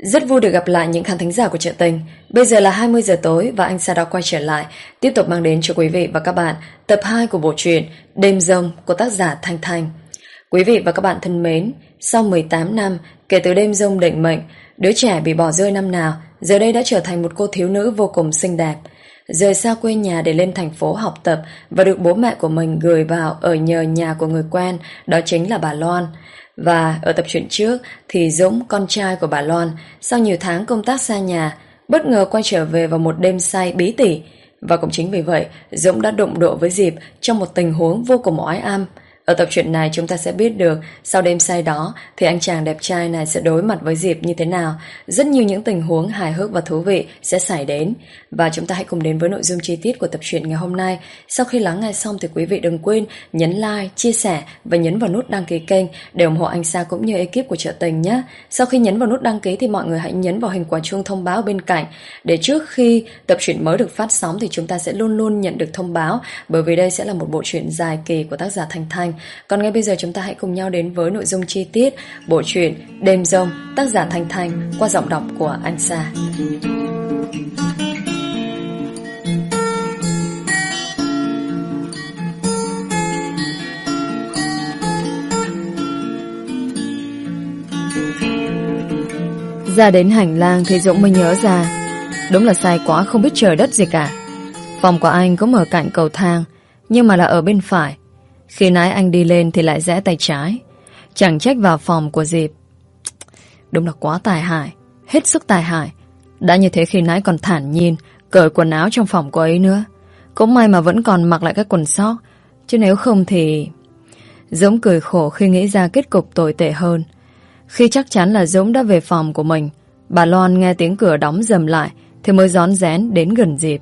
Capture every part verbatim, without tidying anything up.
Rất vui được gặp lại những khán thính giả của Chợ Tình. Bây giờ là hai mươi giờ tối và anh Sa đã quay trở lại, tiếp tục mang đến cho quý vị và các bạn tập hai của bộ truyện Đêm Giông của tác giả Thanh Thanh. Quý vị và các bạn thân mến, sau mười tám năm kể từ đêm giông định mệnh, đứa trẻ bị bỏ rơi năm nào giờ đây đã trở thành một cô thiếu nữ vô cùng xinh đẹp. Rời xa quê nhà để lên thành phố học tập và được bố mẹ của mình gửi vào ở nhờ nhà của người quen, đó chính là bà Loan. Và ở tập truyện trước thì Dũng, con trai của bà Loan, sau nhiều tháng công tác xa nhà, bất ngờ quay trở về vào một đêm say bí tỉ. Và cũng chính vì vậy, Dũng đã đụng độ với Diệp trong một tình huống vô cùng oái am. Ở tập truyện này chúng ta sẽ biết được sau đêm say đó thì anh chàng đẹp trai này sẽ đối mặt với Diệp như thế nào. Rất nhiều những tình huống hài hước và thú vị sẽ xảy đến. Và chúng ta hãy cùng đến với nội dung chi tiết của tập truyện ngày hôm nay. Sau khi lắng nghe xong thì quý vị đừng quên nhấn like, chia sẻ và nhấn vào nút đăng ký kênh để ủng hộ anh Sa cũng như ekip của Chợ Tình nhé. Sau khi nhấn vào nút đăng ký thì mọi người hãy nhấn vào hình quả chuông thông báo bên cạnh, để trước khi tập truyện mới được phát sóng thì chúng ta sẽ luôn luôn nhận được thông báo, bởi vì đây sẽ là một bộ truyện dài kỳ của tác giả Thanh Thanh. Còn ngay bây giờ chúng ta hãy cùng nhau đến với nội dung chi tiết bộ truyện Đêm Giông, tác giả Thanh Thanh, qua giọng đọc của anh Sa. Ra đến hành lang thì Dũng mới nhớ ra, đúng là sai quá không biết trời đất gì cả. Phòng của anh cũng ở cạnh cầu thang, nhưng mà là ở bên phải. Khi nãy anh đi lên thì lại rẽ tay trái. Chẳng trách vào phòng của Diệp. Đúng là quá tài hại, hết sức tài hại. Đã như thế khi nãy còn thản nhiên cởi quần áo trong phòng cô ấy nữa. Cũng may mà vẫn còn mặc lại cái quần sóc, chứ nếu không thì... Dũng cười khổ khi nghĩ ra kết cục tồi tệ hơn. Khi chắc chắn là Dũng đã về phòng của mình, bà Loan nghe tiếng cửa đóng dầm lại thì mới rón rén đến gần Diệp.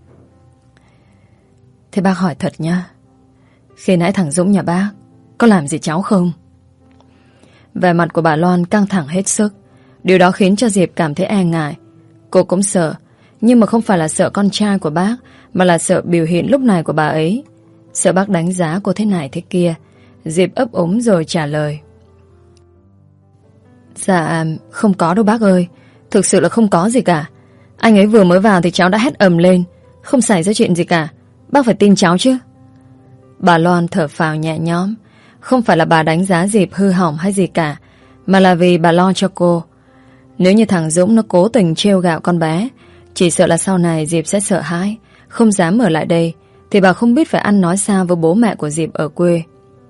Thế bác hỏi thật nhá, khi nãy thằng Dũng nhà bác có làm gì cháu không? Vẻ mặt của bà Loan căng thẳng hết sức. Điều đó khiến cho Diệp cảm thấy e ngại. Cô cũng sợ, nhưng mà không phải là sợ con trai của bác, mà là sợ biểu hiện lúc này của bà ấy. Sợ bác đánh giá cô thế này thế kia. Diệp ấp úng rồi trả lời. Dạ không có đâu bác ơi, thực sự là không có gì cả. Anh ấy vừa mới vào thì cháu đã hét ầm lên, không xảy ra chuyện gì cả. Bác phải tin cháu chứ. Bà Loan thở phào nhẹ nhõm. Không phải là bà đánh giá Diệp hư hỏng hay gì cả, mà là vì bà lo cho cô. Nếu như thằng Dũng nó cố tình trêu gạo con bé, chỉ sợ là sau này Diệp sẽ sợ hãi, không dám ở lại đây, thì bà không biết phải ăn nói sao với bố mẹ của Diệp ở quê.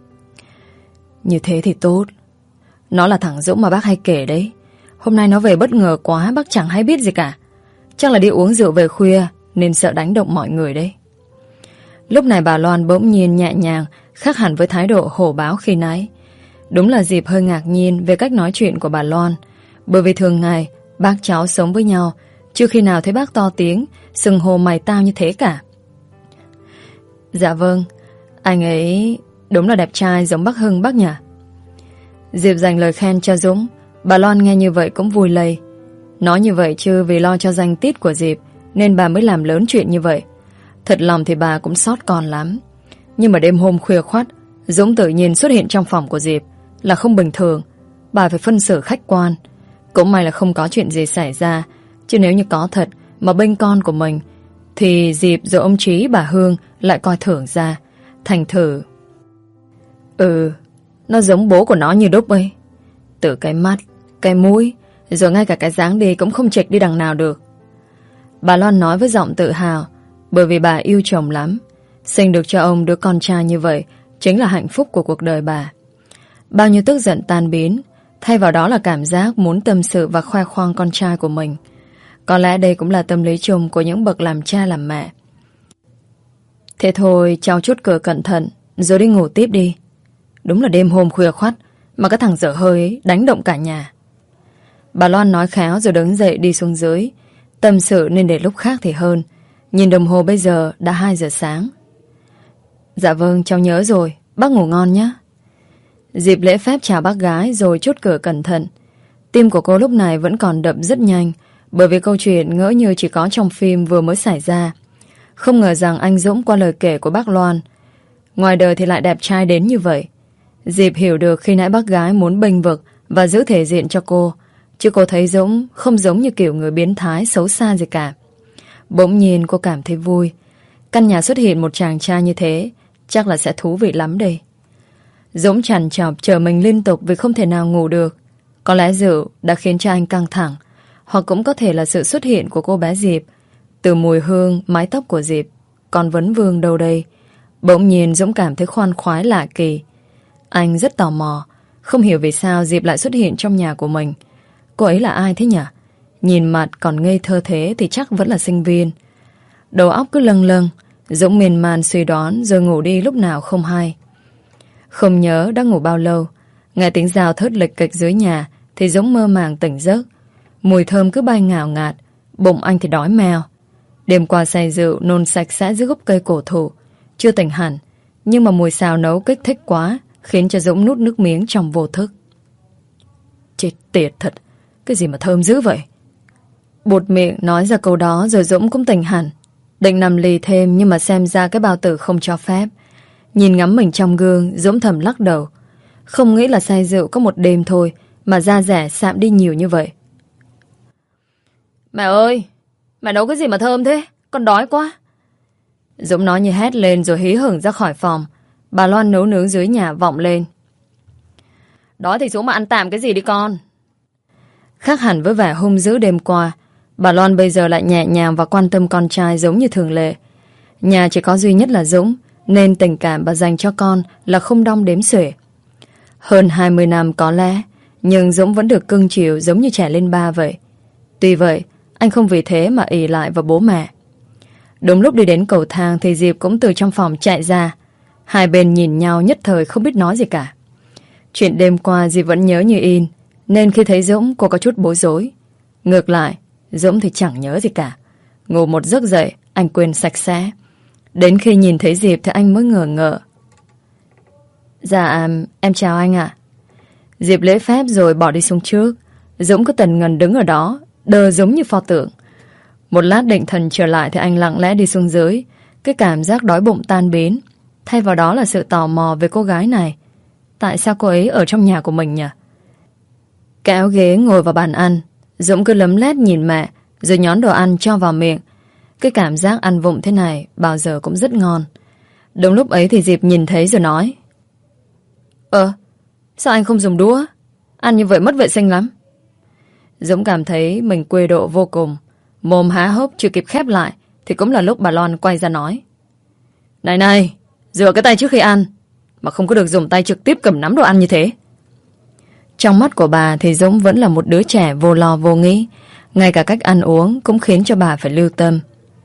Như thế thì tốt. Nó là thằng Dũng mà bác hay kể đấy. Hôm nay nó về bất ngờ quá, bác chẳng hay biết gì cả. Chắc là đi uống rượu về khuya nên sợ đánh động mọi người đấy. Lúc này bà Loan bỗng nhiên nhẹ nhàng, khác hẳn với thái độ hổ báo khi nãy. Đúng là Diệp hơi ngạc nhiên về cách nói chuyện của bà Loan, bởi vì thường ngày bác cháu sống với nhau, chưa khi nào thấy bác to tiếng xưng hô mày tao như thế cả. Dạ vâng, anh ấy đúng là đẹp trai giống bác Hưng bác nhỉ. Diệp dành lời khen cho Dũng. Bà Loan nghe như vậy cũng vui lây. Nói như vậy chứ vì lo cho danh tít của Diệp nên bà mới làm lớn chuyện như vậy. Thật lòng thì bà cũng xót con lắm. Nhưng mà đêm hôm khuya khoắt, Dũng tự nhiên xuất hiện trong phòng của Diệp là không bình thường. Bà phải phân xử khách quan. Cũng may là không có chuyện gì xảy ra, chứ nếu như có thật mà bênh con của mình thì Diệp rồi ông Trí bà Hương lại coi thưởng ra. Thành thử Ừ, nó giống bố của nó như đúc ấy. Từ cái mắt, cái mũi, rồi ngay cả cái dáng đi cũng không chệch đi đằng nào được. Bà Loan nói với giọng tự hào, bởi vì bà yêu chồng lắm. Sinh được cho ông đứa con trai như vậy chính là hạnh phúc của cuộc đời bà. Bao nhiêu tức giận tan biến, thay vào đó là cảm giác muốn tâm sự và khoe khoang con trai của mình. Có lẽ đây cũng là tâm lý chung của những bậc làm cha làm mẹ. Thế thôi, cháu chốt cửa cẩn thận rồi đi ngủ tiếp đi. Đúng là đêm hôm khuya khoắt mà cái thằng dở hơi ấy đánh động cả nhà. Bà Loan nói khéo rồi đứng dậy đi xuống dưới. Tâm sự nên để lúc khác thì hơn. Nhìn đồng hồ bây giờ đã hai giờ sáng. Dạ vâng, cháu nhớ rồi. Bác ngủ ngon nhé. Diệp lễ phép chào bác gái rồi chốt cửa cẩn thận. Tim của cô lúc này vẫn còn đập rất nhanh, bởi vì câu chuyện ngỡ như chỉ có trong phim vừa mới xảy ra. Không ngờ rằng anh Dũng qua lời kể của bác Loan, ngoài đời thì lại đẹp trai đến như vậy. Diệp hiểu được khi nãy bác gái muốn bênh vực và giữ thể diện cho cô, chứ cô thấy Dũng không giống như kiểu người biến thái xấu xa gì cả. Bỗng nhiên cô cảm thấy vui. Căn nhà xuất hiện một chàng trai như thế chắc là sẽ thú vị lắm đây. Dũng trằn trọc chờ mình liên tục vì không thể nào ngủ được. Có lẽ rượu đã khiến cho anh căng thẳng, hoặc cũng có thể là sự xuất hiện của cô bé Diệp. Từ mùi hương, mái tóc của Diệp còn vấn vương đâu đây. Bỗng nhiên Dũng cảm thấy khoan khoái lạ kỳ. Anh rất tò mò, không hiểu vì sao Diệp lại xuất hiện trong nhà của mình. Cô ấy là ai thế nhỉ? Nhìn mặt còn ngây thơ thế thì chắc vẫn là sinh viên. Đầu óc cứ lâng lâng, Dũng miên man suy đoán rồi ngủ đi lúc nào không hay. Không nhớ đã ngủ bao lâu, nghe tiếng rào thớt lịch kịch dưới nhà thì Dũng mơ màng tỉnh giấc. Mùi thơm cứ bay ngào ngạt, bụng anh thì đói meo. Đêm qua say rượu nôn sạch sẽ dưới gốc cây cổ thụ, chưa tỉnh hẳn, nhưng mà mùi xào nấu kích thích quá, khiến cho Dũng nuốt nước miếng trong vô thức. Chết tiệt thật, cái gì mà thơm dữ vậy? Buột miệng nói ra câu đó rồi Dũng cũng tỉnh hẳn. Định nằm lì thêm nhưng mà xem ra cái bao tử không cho phép. Nhìn ngắm mình trong gương, Dũng thầm lắc đầu. Không nghĩ là say rượu có một đêm thôi mà da rẻ sạm đi nhiều như vậy. Mẹ ơi, mẹ nấu cái gì mà thơm thế? Con đói quá. Dũng nói như hét lên rồi hí hửng ra khỏi phòng. Bà Loan nấu nướng dưới nhà vọng lên. Đói thì xuống mà ăn tạm cái gì đi con. Khác hẳn với vẻ hung dữ đêm qua, bà Loan bây giờ lại nhẹ nhàng và quan tâm con trai giống như thường lệ. Nhà chỉ có duy nhất là Dũng, nên tình cảm bà dành cho con là không đong đếm xuể. Hơn hai mươi năm có lẽ, nhưng Dũng vẫn được cưng chiều giống như trẻ lên ba vậy. Tuy vậy, anh không vì thế mà ỷ lại vào bố mẹ. Đúng lúc đi đến cầu thang thì Diệp cũng từ trong phòng chạy ra. Hai bên nhìn nhau nhất thời không biết nói gì cả. Chuyện đêm qua Diệp vẫn nhớ như in, nên khi thấy Dũng cô có chút bối rối. Ngược lại, Dũng thì chẳng nhớ gì cả. Ngủ một giấc dậy, anh quên sạch sẽ. Đến khi nhìn thấy Diệp thì anh mới ngờ ngợ. Dạ, em chào anh ạ. Diệp lễ phép rồi bỏ đi xuống trước. Dũng cứ tần ngần đứng ở đó, đờ giống như pho tượng. Một lát định thần trở lại thì anh lặng lẽ đi xuống dưới. Cái cảm giác đói bụng tan biến, thay vào đó là sự tò mò về cô gái này. Tại sao cô ấy ở trong nhà của mình nhỉ? Kéo ghế ngồi vào bàn ăn, Dũng cứ lấm lét nhìn mẹ, rồi nhón đồ ăn cho vào miệng. Cái cảm giác ăn vụng thế này bao giờ cũng rất ngon. Đúng lúc ấy thì Diệp nhìn thấy rồi nói. Ờ, sao anh không dùng đũa? Ăn như vậy mất vệ sinh lắm. Dũng cảm thấy mình quê độ vô cùng. Mồm há hốc chưa kịp khép lại thì cũng là lúc bà Loan quay ra nói. Này này, rửa cái tay trước khi ăn, mà không có được dùng tay trực tiếp cầm nắm đồ ăn như thế. Trong mắt của bà thì Dũng vẫn là một đứa trẻ vô lo vô nghĩ. Ngay cả cách ăn uống cũng khiến cho bà phải lưu tâm.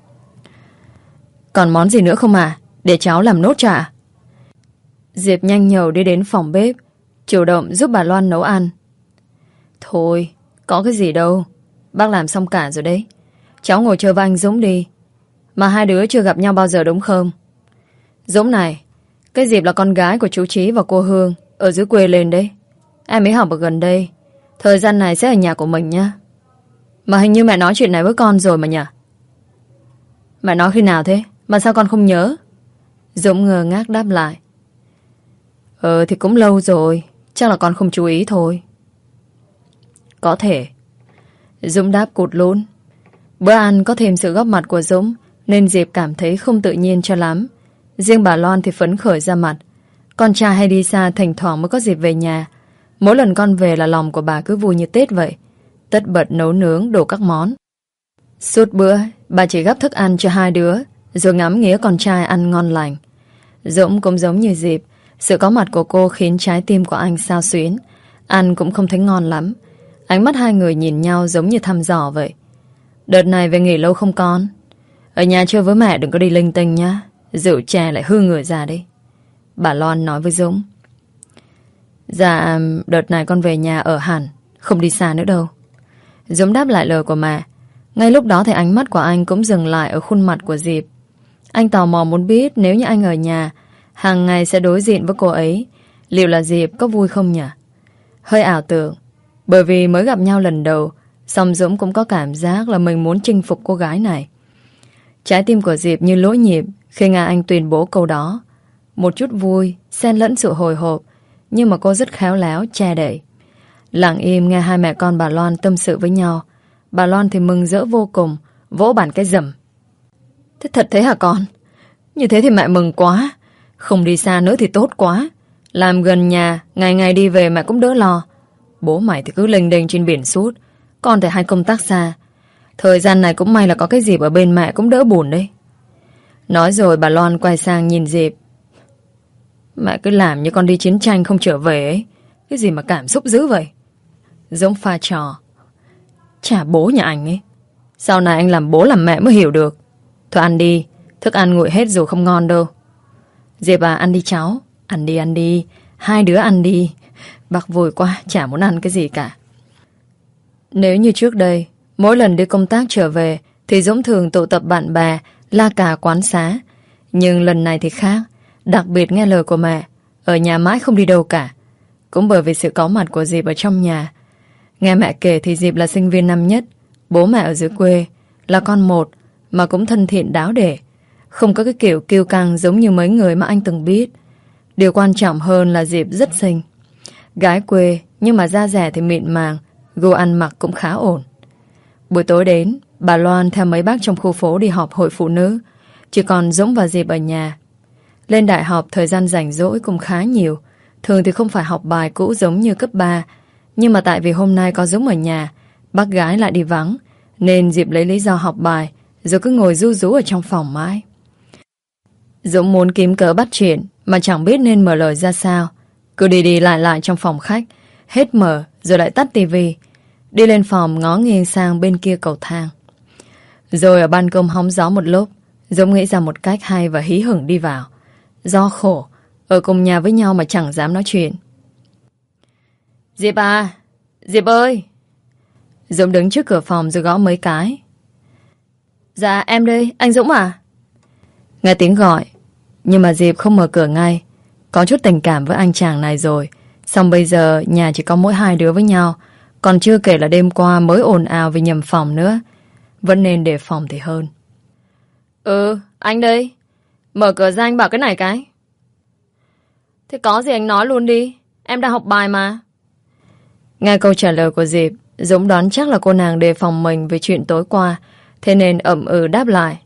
Còn món gì nữa không à? Để cháu làm nốt cho ạ. Diệp nhanh nhầu đi đến phòng bếp, chủ động giúp bà Loan nấu ăn. Thôi, có cái gì đâu, bác làm xong cả rồi đấy. Cháu ngồi chờ với anh Dũng đi. Mà hai đứa chưa gặp nhau bao giờ đúng không? Dũng này, cái Diệp là con gái của chú Trí và cô Hương ở dưới quê lên đấy. Em ấy học ở gần đây, thời gian này sẽ ở nhà của mình nhá. Mà hình như mẹ nói chuyện này với con rồi mà nhỉ? Mẹ nói khi nào thế? Mà sao con không nhớ? Dũng ngơ ngác đáp lại. Ờ thì cũng lâu rồi, chắc là con không chú ý thôi. Có thể. Dũng đáp cụt lún. Bữa ăn có thêm sự góp mặt của Dũng, nên Diệp cảm thấy không tự nhiên cho lắm. Riêng bà Loan thì phấn khởi ra mặt. Con trai hay đi xa thỉnh thoảng mới có dịp về nhà. Mỗi lần con về là lòng của bà cứ vui như Tết vậy. Tất bật nấu nướng đổ các món. Suốt bữa bà chỉ gắp thức ăn cho hai đứa, rồi ngắm nghía con trai ăn ngon lành. Dũng cũng giống như Diệp, sự có mặt của cô khiến trái tim của anh xao xuyến. Ăn cũng không thấy ngon lắm. Ánh mắt hai người nhìn nhau giống như thăm dò vậy. Đợt này về nghỉ lâu không con? Ở nhà chơi với mẹ đừng có đi linh tinh nhá, rượu chè lại hư người ra đấy. Bà Loan nói với Dũng. Dạ, đợt này con về nhà ở hẳn, không đi xa nữa đâu. Dũng đáp lại lời của mẹ. Ngay lúc đó thì ánh mắt của anh cũng dừng lại ở khuôn mặt của Diệp. Anh tò mò muốn biết nếu như anh ở nhà, hàng ngày sẽ đối diện với cô ấy, liệu là Diệp có vui không nhỉ? Hơi ảo tưởng, bởi vì mới gặp nhau lần đầu, song Dũng cũng có cảm giác là mình muốn chinh phục cô gái này. Trái tim của Diệp như lỗi nhịp khi nghe anh tuyên bố câu đó. Một chút vui, xen lẫn sự hồi hộp, nhưng mà cô rất khéo léo che đậy. Lặng im nghe hai mẹ con bà Loan tâm sự với nhau. Bà Loan thì mừng rỡ vô cùng, vỗ bàn cái rầm. Thế thật thế hả con? Như thế thì mẹ mừng quá. Không đi xa nữa thì tốt quá. Làm gần nhà, ngày ngày đi về mẹ cũng đỡ lo. Bố mày thì cứ lênh đênh trên biển suốt, con thì hay công tác xa. Thời gian này cũng may là có cái dịp ở bên mẹ cũng đỡ buồn đấy. Nói rồi bà Loan quay sang nhìn Diệp. Mẹ cứ làm như con đi chiến tranh không trở về ấy. Cái gì mà cảm xúc dữ vậy? Giống pha trò. Chả bố nhà anh ấy. Sau này anh làm bố làm mẹ mới hiểu được. Thôi ăn đi, thức ăn nguội hết rồi không ngon đâu. Diệp à, ăn đi cháu. Ăn đi ăn đi, hai đứa ăn đi. Bác vui quá, chả muốn ăn cái gì cả. Nếu như trước đây, mỗi lần đi công tác trở về thì Dũng thường tụ tập bạn bè, la cà quán xá. Nhưng lần này thì khác. Đặc biệt nghe lời của mẹ, ở nhà mãi không đi đâu cả. Cũng bởi vì sự có mặt của Diệp ở trong nhà. Nghe mẹ kể thì Diệp là sinh viên năm nhất, bố mẹ ở dưới quê, là con một, mà cũng thân thiện đáo để. Không có cái kiểu kiêu căng giống như mấy người mà anh từng biết. Điều quan trọng hơn là Diệp rất xinh. Gái quê, nhưng mà da dẻ thì mịn màng, gu ăn mặc cũng khá ổn. Buổi tối đến, bà Loan theo mấy bác trong khu phố đi họp hội phụ nữ. Chỉ còn Dũng và Diệp ở nhà. Lên đại học thời gian rảnh rỗi cũng khá nhiều. Thường thì không phải học bài cũ giống như cấp ba. Nhưng mà tại vì hôm nay có Dũng ở nhà, bác gái lại đi vắng, nên Diệp lấy lý do học bài, rồi cứ ngồi ru rú ở trong phòng mãi. Dũng muốn kiếm cớ bắt chuyện, mà chẳng biết nên mở lời ra sao. Cứ đi đi lại lại trong phòng khách, hết mở rồi lại tắt tivi. Đi lên phòng ngó nghiêng sang bên kia cầu thang. Rồi ở ban công hóng gió một lúc, Dũng nghĩ ra một cách hay và hí hửng đi vào. Do khổ, ở cùng nhà với nhau mà chẳng dám nói chuyện. Diệp à, Diệp ơi. Dũng đứng trước cửa phòng rồi gõ mấy cái. Dạ em đây, anh Dũng à? Nghe tiếng gọi, nhưng mà Diệp không mở cửa ngay. Có chút tình cảm với anh chàng này rồi. Xong bây giờ nhà chỉ có mỗi hai đứa với nhau. Còn chưa kể là đêm qua mới ồn ào vì nhầm phòng nữa. Vẫn nên đề phòng thì hơn. Ừ, anh đây. Mở cửa ra anh bảo cái này cái. Thế có gì anh nói luôn đi. Em đang học bài mà. Nghe câu trả lời của Diệp, Dũng đoán chắc là cô nàng đề phòng mình về chuyện tối qua. Thế nên ậm ừ đáp lại.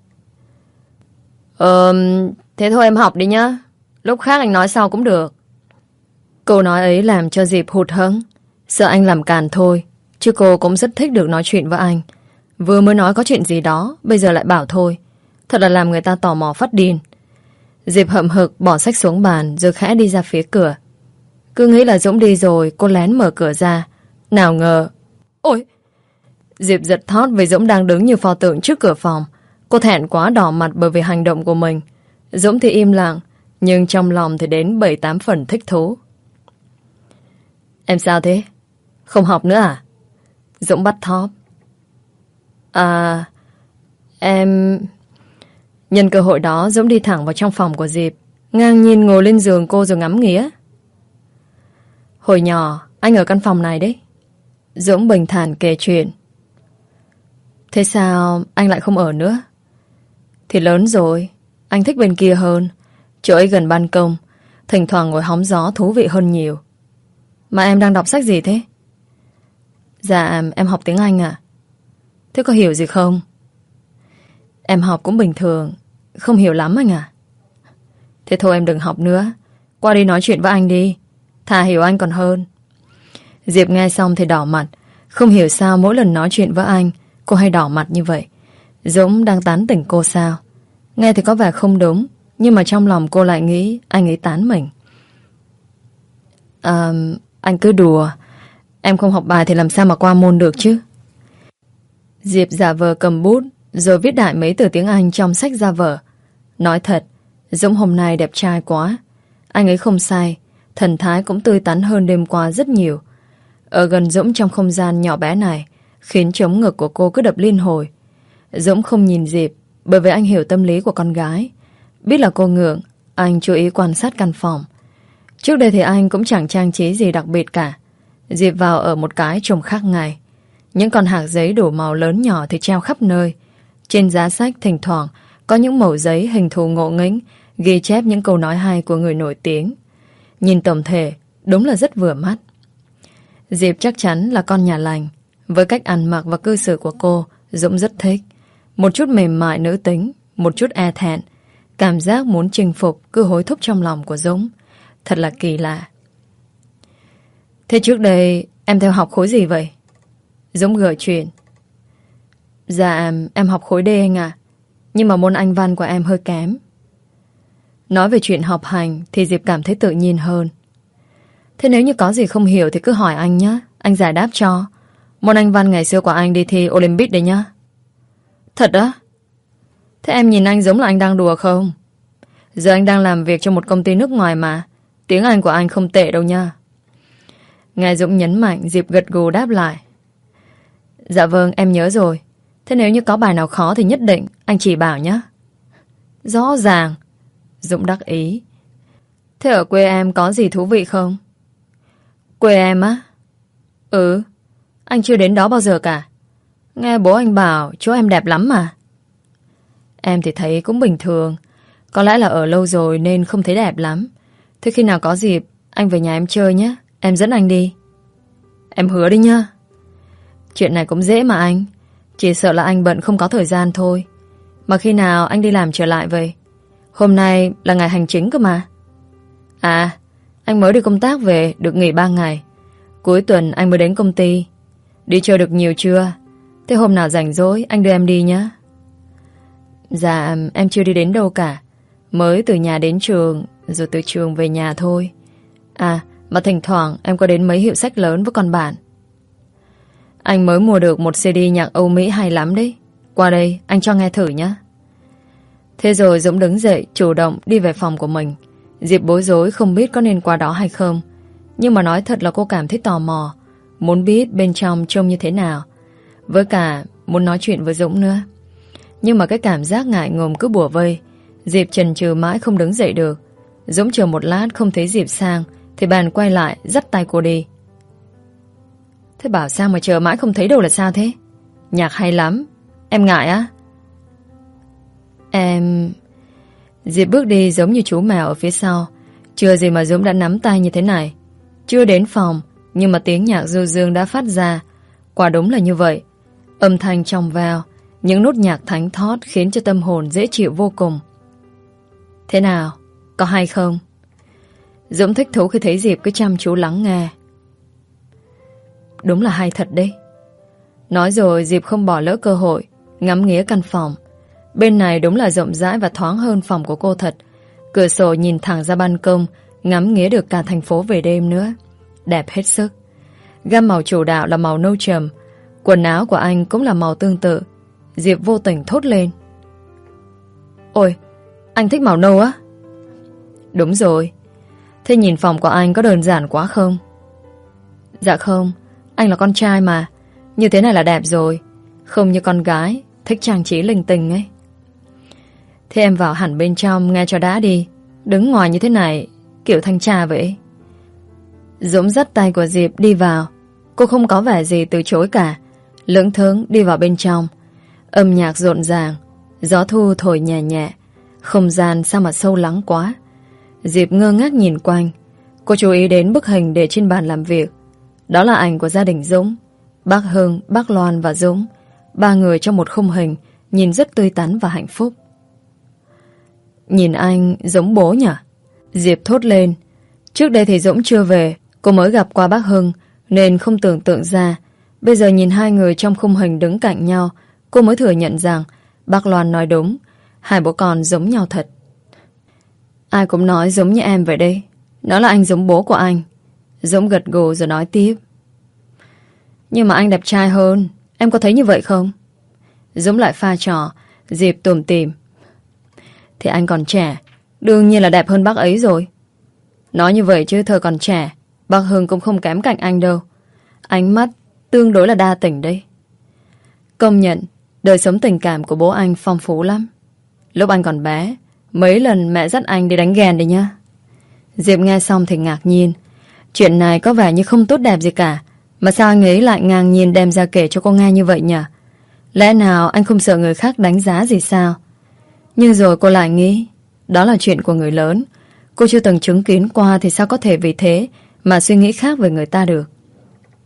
Ờ, thế thôi em học đi nhá. Lúc khác anh nói sau cũng được. Câu nói ấy làm cho Diệp hụt hẫng. Sợ anh làm càn thôi. Chứ cô cũng rất thích được nói chuyện với anh. Vừa mới nói có chuyện gì đó, bây giờ lại bảo thôi. Thật là làm người ta tò mò phát điên. Diệp hậm hực bỏ sách xuống bàn rồi khẽ đi ra phía cửa. Cứ nghĩ là Dũng đi rồi, cô lén mở cửa ra. Nào ngờ. Ôi! Diệp giật thót vì Dũng đang đứng như pho tượng trước cửa phòng. Cô thẹn quá đỏ mặt bởi vì hành động của mình. Dũng thì im lặng, nhưng trong lòng thì đến bảy tám phần thích thú. Em sao thế? Không học nữa à? Dũng bắt thóp. À... Em... Nhân cơ hội đó Dũng đi thẳng vào trong phòng của Diệp, ngang nhiên ngồi lên giường cô rồi ngắm nghía. Hồi nhỏ anh ở căn phòng này đấy. Dũng bình thản kể chuyện. Thế sao anh lại không ở nữa? Thì lớn rồi, anh thích bên kia hơn. Chỗ ấy gần ban công, thỉnh thoảng ngồi hóng gió thú vị hơn nhiều. Mà em đang đọc sách gì thế? Dạ em học tiếng Anh à? Thế có hiểu gì không? Em học cũng bình thường, không hiểu lắm anh à? Thế thôi em đừng học nữa, qua đi nói chuyện với anh đi. Thà hiểu anh còn hơn. Diệp nghe xong thì đỏ mặt. Không hiểu sao mỗi lần nói chuyện với anh cô hay đỏ mặt như vậy. Dũng đang tán tỉnh cô sao? Nghe thì có vẻ không đúng, nhưng mà trong lòng cô lại nghĩ anh ấy tán mình. À, anh cứ đùa. Em không học bài thì làm sao mà qua môn được chứ? Diệp giả vờ cầm bút rồi viết đại mấy từ tiếng Anh trong sách ra vở. Nói thật, Dũng hôm nay đẹp trai quá. Anh ấy không sai, thần thái cũng tươi tắn hơn đêm qua rất nhiều. Ở gần Dũng trong không gian nhỏ bé này khiến trống ngực của cô cứ đập liên hồi. Dũng không nhìn Diệp bởi vì anh hiểu tâm lý của con gái. Biết là cô ngượng, anh chú ý quan sát căn phòng. Trước đây thì anh cũng chẳng trang trí gì đặc biệt cả. Diệp vào ở một cái trông khác ngày. Những con hạc giấy đủ màu lớn nhỏ thì treo khắp nơi. Trên giá sách thỉnh thoảng có những mẩu giấy hình thù ngộ nghĩnh ghi chép những câu nói hay của người nổi tiếng. Nhìn tổng thể đúng là rất vừa mắt. Diệp chắc chắn là con nhà lành. Với cách ăn mặc và cư xử của cô, Dũng rất thích. Một chút mềm mại nữ tính, một chút e thẹn. Cảm giác muốn chinh phục cứ hối thúc trong lòng của Dũng. Thật là kỳ lạ. Thế trước đây em theo học khối gì vậy? Dũng gợi chuyện. Dạ em học khối D anh ạ. Nhưng mà môn Anh văn của em hơi kém. Nói về chuyện học hành thì Diệp cảm thấy tự nhiên hơn. Thế nếu như có gì không hiểu thì cứ hỏi anh nhé, anh giải đáp cho. Môn Anh văn ngày xưa của anh đi thi Olympic đấy nhá. Thật á? Thế em nhìn anh giống là anh đang đùa không? Giờ anh đang làm việc cho một công ty nước ngoài mà. Tiếng Anh của anh không tệ đâu nha. Nghe Dũng nhấn mạnh, Diệp gật gù đáp lại. Dạ vâng, em nhớ rồi. Thế nếu như có bài nào khó thì nhất định anh chỉ bảo nhé. Rõ ràng. Dũng đắc ý. Thế ở quê em có gì thú vị không? Quê em á? Ừ, anh chưa đến đó bao giờ cả. Nghe bố anh bảo chỗ em đẹp lắm mà. Em thì thấy cũng bình thường. Có lẽ là ở lâu rồi nên không thấy đẹp lắm. Thế khi nào có dịp anh về nhà em chơi nhé. Em dẫn anh đi. Em hứa đi nhá. Chuyện này cũng dễ mà anh. Chỉ sợ là anh bận không có thời gian thôi. Mà khi nào anh đi làm trở lại vậy? Hôm nay là ngày hành chính cơ mà. À, anh mới đi công tác về, được nghỉ ba ngày. Cuối tuần anh mới đến công ty. Đi chơi được nhiều chưa? Thế hôm nào rảnh rỗi anh đưa em đi nhé. Dạ em chưa đi đến đâu cả. Mới từ nhà đến trường, rồi từ trường về nhà thôi. À, mà thỉnh thoảng em có đến mấy hiệu sách lớn với con bạn. Anh mới mua được một xê đê nhạc Âu Mỹ hay lắm đấy. Qua đây anh cho nghe thử nhé. Thế rồi Dũng đứng dậy chủ động đi về phòng của mình. Diệp bối rối không biết có nên qua đó hay không. Nhưng mà nói thật là cô cảm thấy tò mò, muốn biết bên trong trông như thế nào. Với cả muốn nói chuyện với Dũng nữa. Nhưng mà cái cảm giác ngại ngùng cứ bủa vây. Diệp chần chừ mãi không đứng dậy được. Dũng chờ một lát không thấy Diệp sang thì bàn quay lại dắt tay cô đi. Thế bảo sao mà chờ mãi không thấy đâu là sao thế? Nhạc hay lắm. Em ngại á? Em... Diệp bước đi giống như chú mèo ở phía sau. Chưa gì mà Dũng đã nắm tay như thế này. Chưa đến phòng nhưng mà tiếng nhạc du dương đã phát ra. Quả đúng là như vậy. Âm thanh trong veo, những nốt nhạc thánh thót khiến cho tâm hồn dễ chịu vô cùng. Thế nào? Có hay không? Dũng thích thú khi thấy Diệp cứ chăm chú lắng nghe. Đúng là hay thật đấy. Nói rồi Diệp không bỏ lỡ cơ hội ngắm nghía căn phòng. Bên này đúng là rộng rãi và thoáng hơn phòng của cô thật. Cửa sổ nhìn thẳng ra ban công, ngắm nghía được cả thành phố về đêm nữa. Đẹp hết sức. Gam màu chủ đạo là màu nâu trầm. Quần áo của anh cũng là màu tương tự. Diệp vô tình thốt lên. Ôi, anh thích màu nâu á? Đúng rồi. Thế nhìn phòng của anh có đơn giản quá không? Dạ không, anh là con trai mà. Như thế này là đẹp rồi. Không như con gái thích trang trí linh tinh ấy. Thế em vào hẳn bên trong nghe cho đã đi. Đứng ngoài như thế này kiểu thanh tra vậy. Dũng dắt tay của Diệp đi vào. Cô không có vẻ gì từ chối cả. Lững thững đi vào bên trong. Âm nhạc rộn ràng, gió thu thổi nhẹ nhẹ. Không gian sao mà sâu lắng quá. Diệp ngơ ngác nhìn quanh. Cô chú ý đến bức hình để trên bàn làm việc. Đó là ảnh của gia đình Dũng. Bác Hưng, bác Loan và Dũng. Ba người trong một khung hình, nhìn rất tươi tắn và hạnh phúc. Nhìn anh giống bố nhỉ? Diệp thốt lên. Trước đây thì Dũng chưa về. Cô mới gặp qua bác Hưng nên không tưởng tượng ra. Bây giờ nhìn hai người trong khung hình đứng cạnh nhau, cô mới thừa nhận rằng bác Loan nói đúng. Hai bố con giống nhau thật. Ai cũng nói giống như em vậy đây. Đó là anh giống bố của anh. Dũng gật gù rồi nói tiếp. Nhưng mà anh đẹp trai hơn. Em có thấy như vậy không? Dũng lại pha trò. Diệp tủm tỉm. Thì anh còn trẻ, đương nhiên là đẹp hơn bác ấy rồi. Nói như vậy chứ thời còn trẻ, bác Hưng cũng không kém cạnh anh đâu. Ánh mắt tương đối là đa tình đấy. Công nhận đời sống tình cảm của bố anh phong phú lắm. Lúc anh còn bé, mấy lần mẹ dắt anh đi đánh ghen đấy nhá. Diệp nghe xong thì ngạc nhiên. Chuyện này có vẻ như không tốt đẹp gì cả. Mà sao anh ấy lại ngang nhiên đem ra kể cho cô nghe như vậy nhỉ? Lẽ nào anh không sợ người khác đánh giá gì sao? Nhưng rồi cô lại nghĩ đó là chuyện của người lớn. Cô chưa từng chứng kiến qua thì sao có thể vì thế mà suy nghĩ khác về người ta được.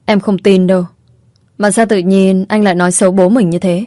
Em không tin đâu. Mà sao tự nhiên anh lại nói xấu bố mình như thế?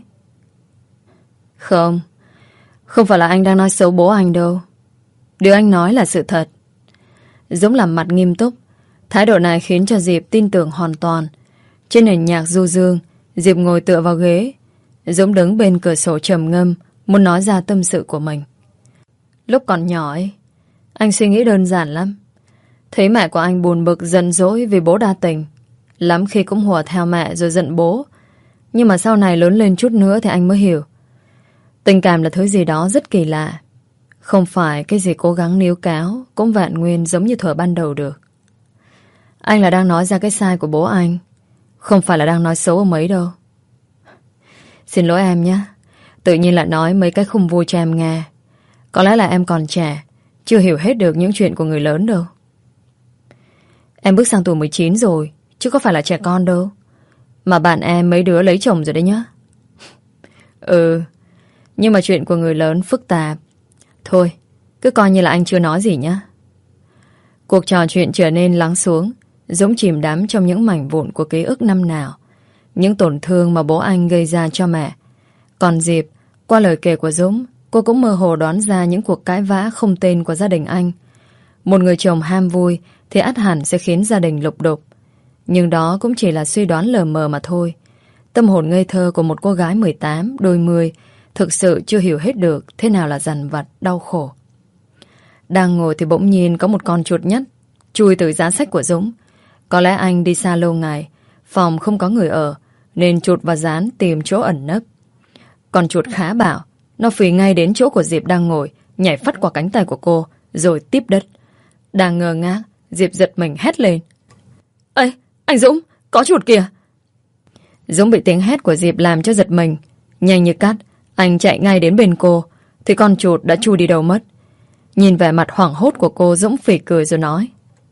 Không, không phải là anh đang nói xấu bố anh đâu. Điều anh nói là sự thật. Dũng làm mặt nghiêm túc. Thái độ này khiến cho Diệp tin tưởng hoàn toàn. Trên nền nhạc du dương, Diệp ngồi tựa vào ghế. Dũng đứng bên cửa sổ trầm ngâm, muốn nói ra tâm sự của mình. Lúc còn nhỏ ấy, anh suy nghĩ đơn giản lắm. Thấy mẹ của anh buồn bực giận dỗi vì bố đa tình, lắm khi cũng hùa theo mẹ rồi giận bố. Nhưng mà sau này lớn lên chút nữa thì anh mới hiểu, tình cảm là thứ gì đó rất kỳ lạ. Không phải cái gì cố gắng níu kéo cũng vẹn nguyên giống như thuở ban đầu được. Anh là đang nói ra cái sai của bố anh, không phải là đang nói xấu ông ấy đâu. Xin lỗi em nhé. Tự nhiên lại nói mấy cái không vui cho em nghe. Có lẽ là em còn trẻ, chưa hiểu hết được những chuyện của người lớn đâu. Em bước sang tuổi mười chín rồi, chứ có phải là trẻ con đâu. Mà bạn em mấy đứa lấy chồng rồi đấy nhá. Ừ, nhưng mà chuyện của người lớn phức tạp. Thôi, cứ coi như là anh chưa nói gì nhá. Cuộc trò chuyện trở nên lắng xuống. Dũng chìm đắm trong những mảnh vụn của ký ức năm nào, những tổn thương mà bố anh gây ra cho mẹ. Còn Diệp, qua lời kể của Dũng, cô cũng mơ hồ đoán ra những cuộc cãi vã không tên của gia đình anh. Một người chồng ham vui thì ắt hẳn sẽ khiến gia đình lục đục. Nhưng đó cũng chỉ là suy đoán lờ mờ mà thôi. Tâm hồn ngây thơ của một cô gái mười tám, đôi mươi thực sự chưa hiểu hết được thế nào là dằn vặt, đau khổ. Đang ngồi thì bỗng nhiên có một con chuột nhắt chui từ giá sách của Dũng. Có lẽ anh đi xa lâu ngày, phòng không có người ở, nên chuột và gián tìm chỗ ẩn nấp. Con chuột khá bảo, nó phì ngay đến chỗ của Diệp đang ngồi, nhảy phắt qua cánh tay của cô, rồi tiếp đất. Đang ngơ ngác, Diệp giật mình hét lên. Ê, anh Dũng, có chuột kìa! Dũng bị tiếng hét của Diệp làm cho giật mình. Nhanh như cắt, anh chạy ngay đến bên cô, thì con chuột đã chui đi đâu mất. Nhìn vẻ mặt hoảng hốt của cô, Dũng phì cười rồi nói.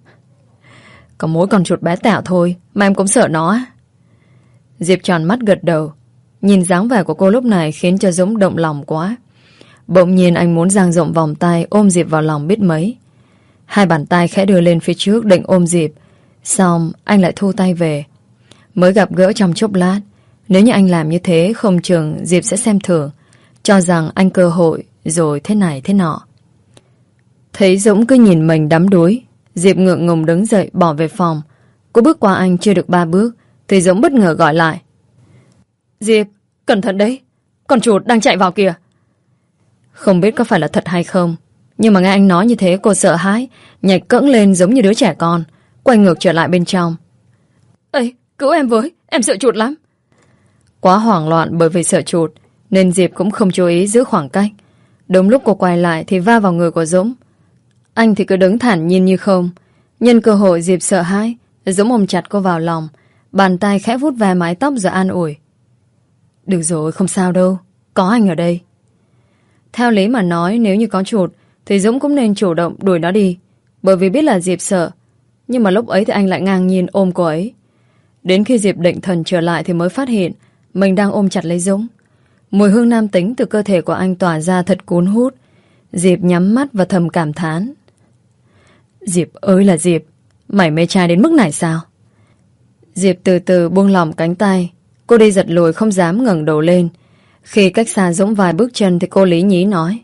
Có mỗi con chuột bé tẹo thôi mà em cũng sợ nó á? Diệp tròn mắt gật đầu. Nhìn dáng vẻ của cô lúc này khiến cho Dũng động lòng quá. Bỗng nhiên anh muốn dang rộng vòng tay ôm Diệp vào lòng biết mấy. Hai bàn tay khẽ đưa lên phía trước định ôm Diệp, xong anh lại thu tay về. Mới gặp gỡ trong chốc lát, nếu như anh làm như thế không chừng Diệp sẽ xem thường, cho rằng anh cơ hội rồi thế này thế nọ. Thấy Dũng cứ nhìn mình đắm đuối, Diệp ngượng ngùng đứng dậy bỏ về phòng. Cô bước qua anh chưa được ba bước thì Dũng bất ngờ gọi lại. Diệp, cẩn thận đấy, con chuột đang chạy vào kìa. Không biết có phải là thật hay không, nhưng mà nghe anh nói như thế cô sợ hãi, nhảy cẫng lên giống như đứa trẻ con, quay ngược trở lại bên trong. Ê, cứu em với, em sợ chuột lắm. Quá hoảng loạn bởi vì sợ chuột nên Diệp cũng không chú ý giữ khoảng cách. Đúng lúc cô quay lại thì va vào người của Dũng. Anh thì cứ đứng thản nhiên như không. Nhân cơ hội Diệp sợ hãi, Dũng ôm chặt cô vào lòng, bàn tay khẽ vuốt ve mái tóc rồi an ủi. Được rồi, không sao đâu, có anh ở đây. Theo lý mà nói, nếu như có chuột thì Dũng cũng nên chủ động đuổi nó đi, bởi vì biết là Diệp sợ. Nhưng mà lúc ấy thì anh lại ngang nhiên ôm cô ấy. Đến khi Diệp định thần trở lại thì mới phát hiện mình đang ôm chặt lấy Dũng. Mùi hương nam tính từ cơ thể của anh tỏa ra thật cuốn hút. Diệp nhắm mắt và thầm cảm thán. Diệp ơi là Diệp, mày mê trai đến mức này sao? Diệp từ từ buông lỏng cánh tay. Cô đi giật lùi không dám ngẩng đầu lên. Khi cách xa Dũng vài bước chân thì cô lý nhí nói.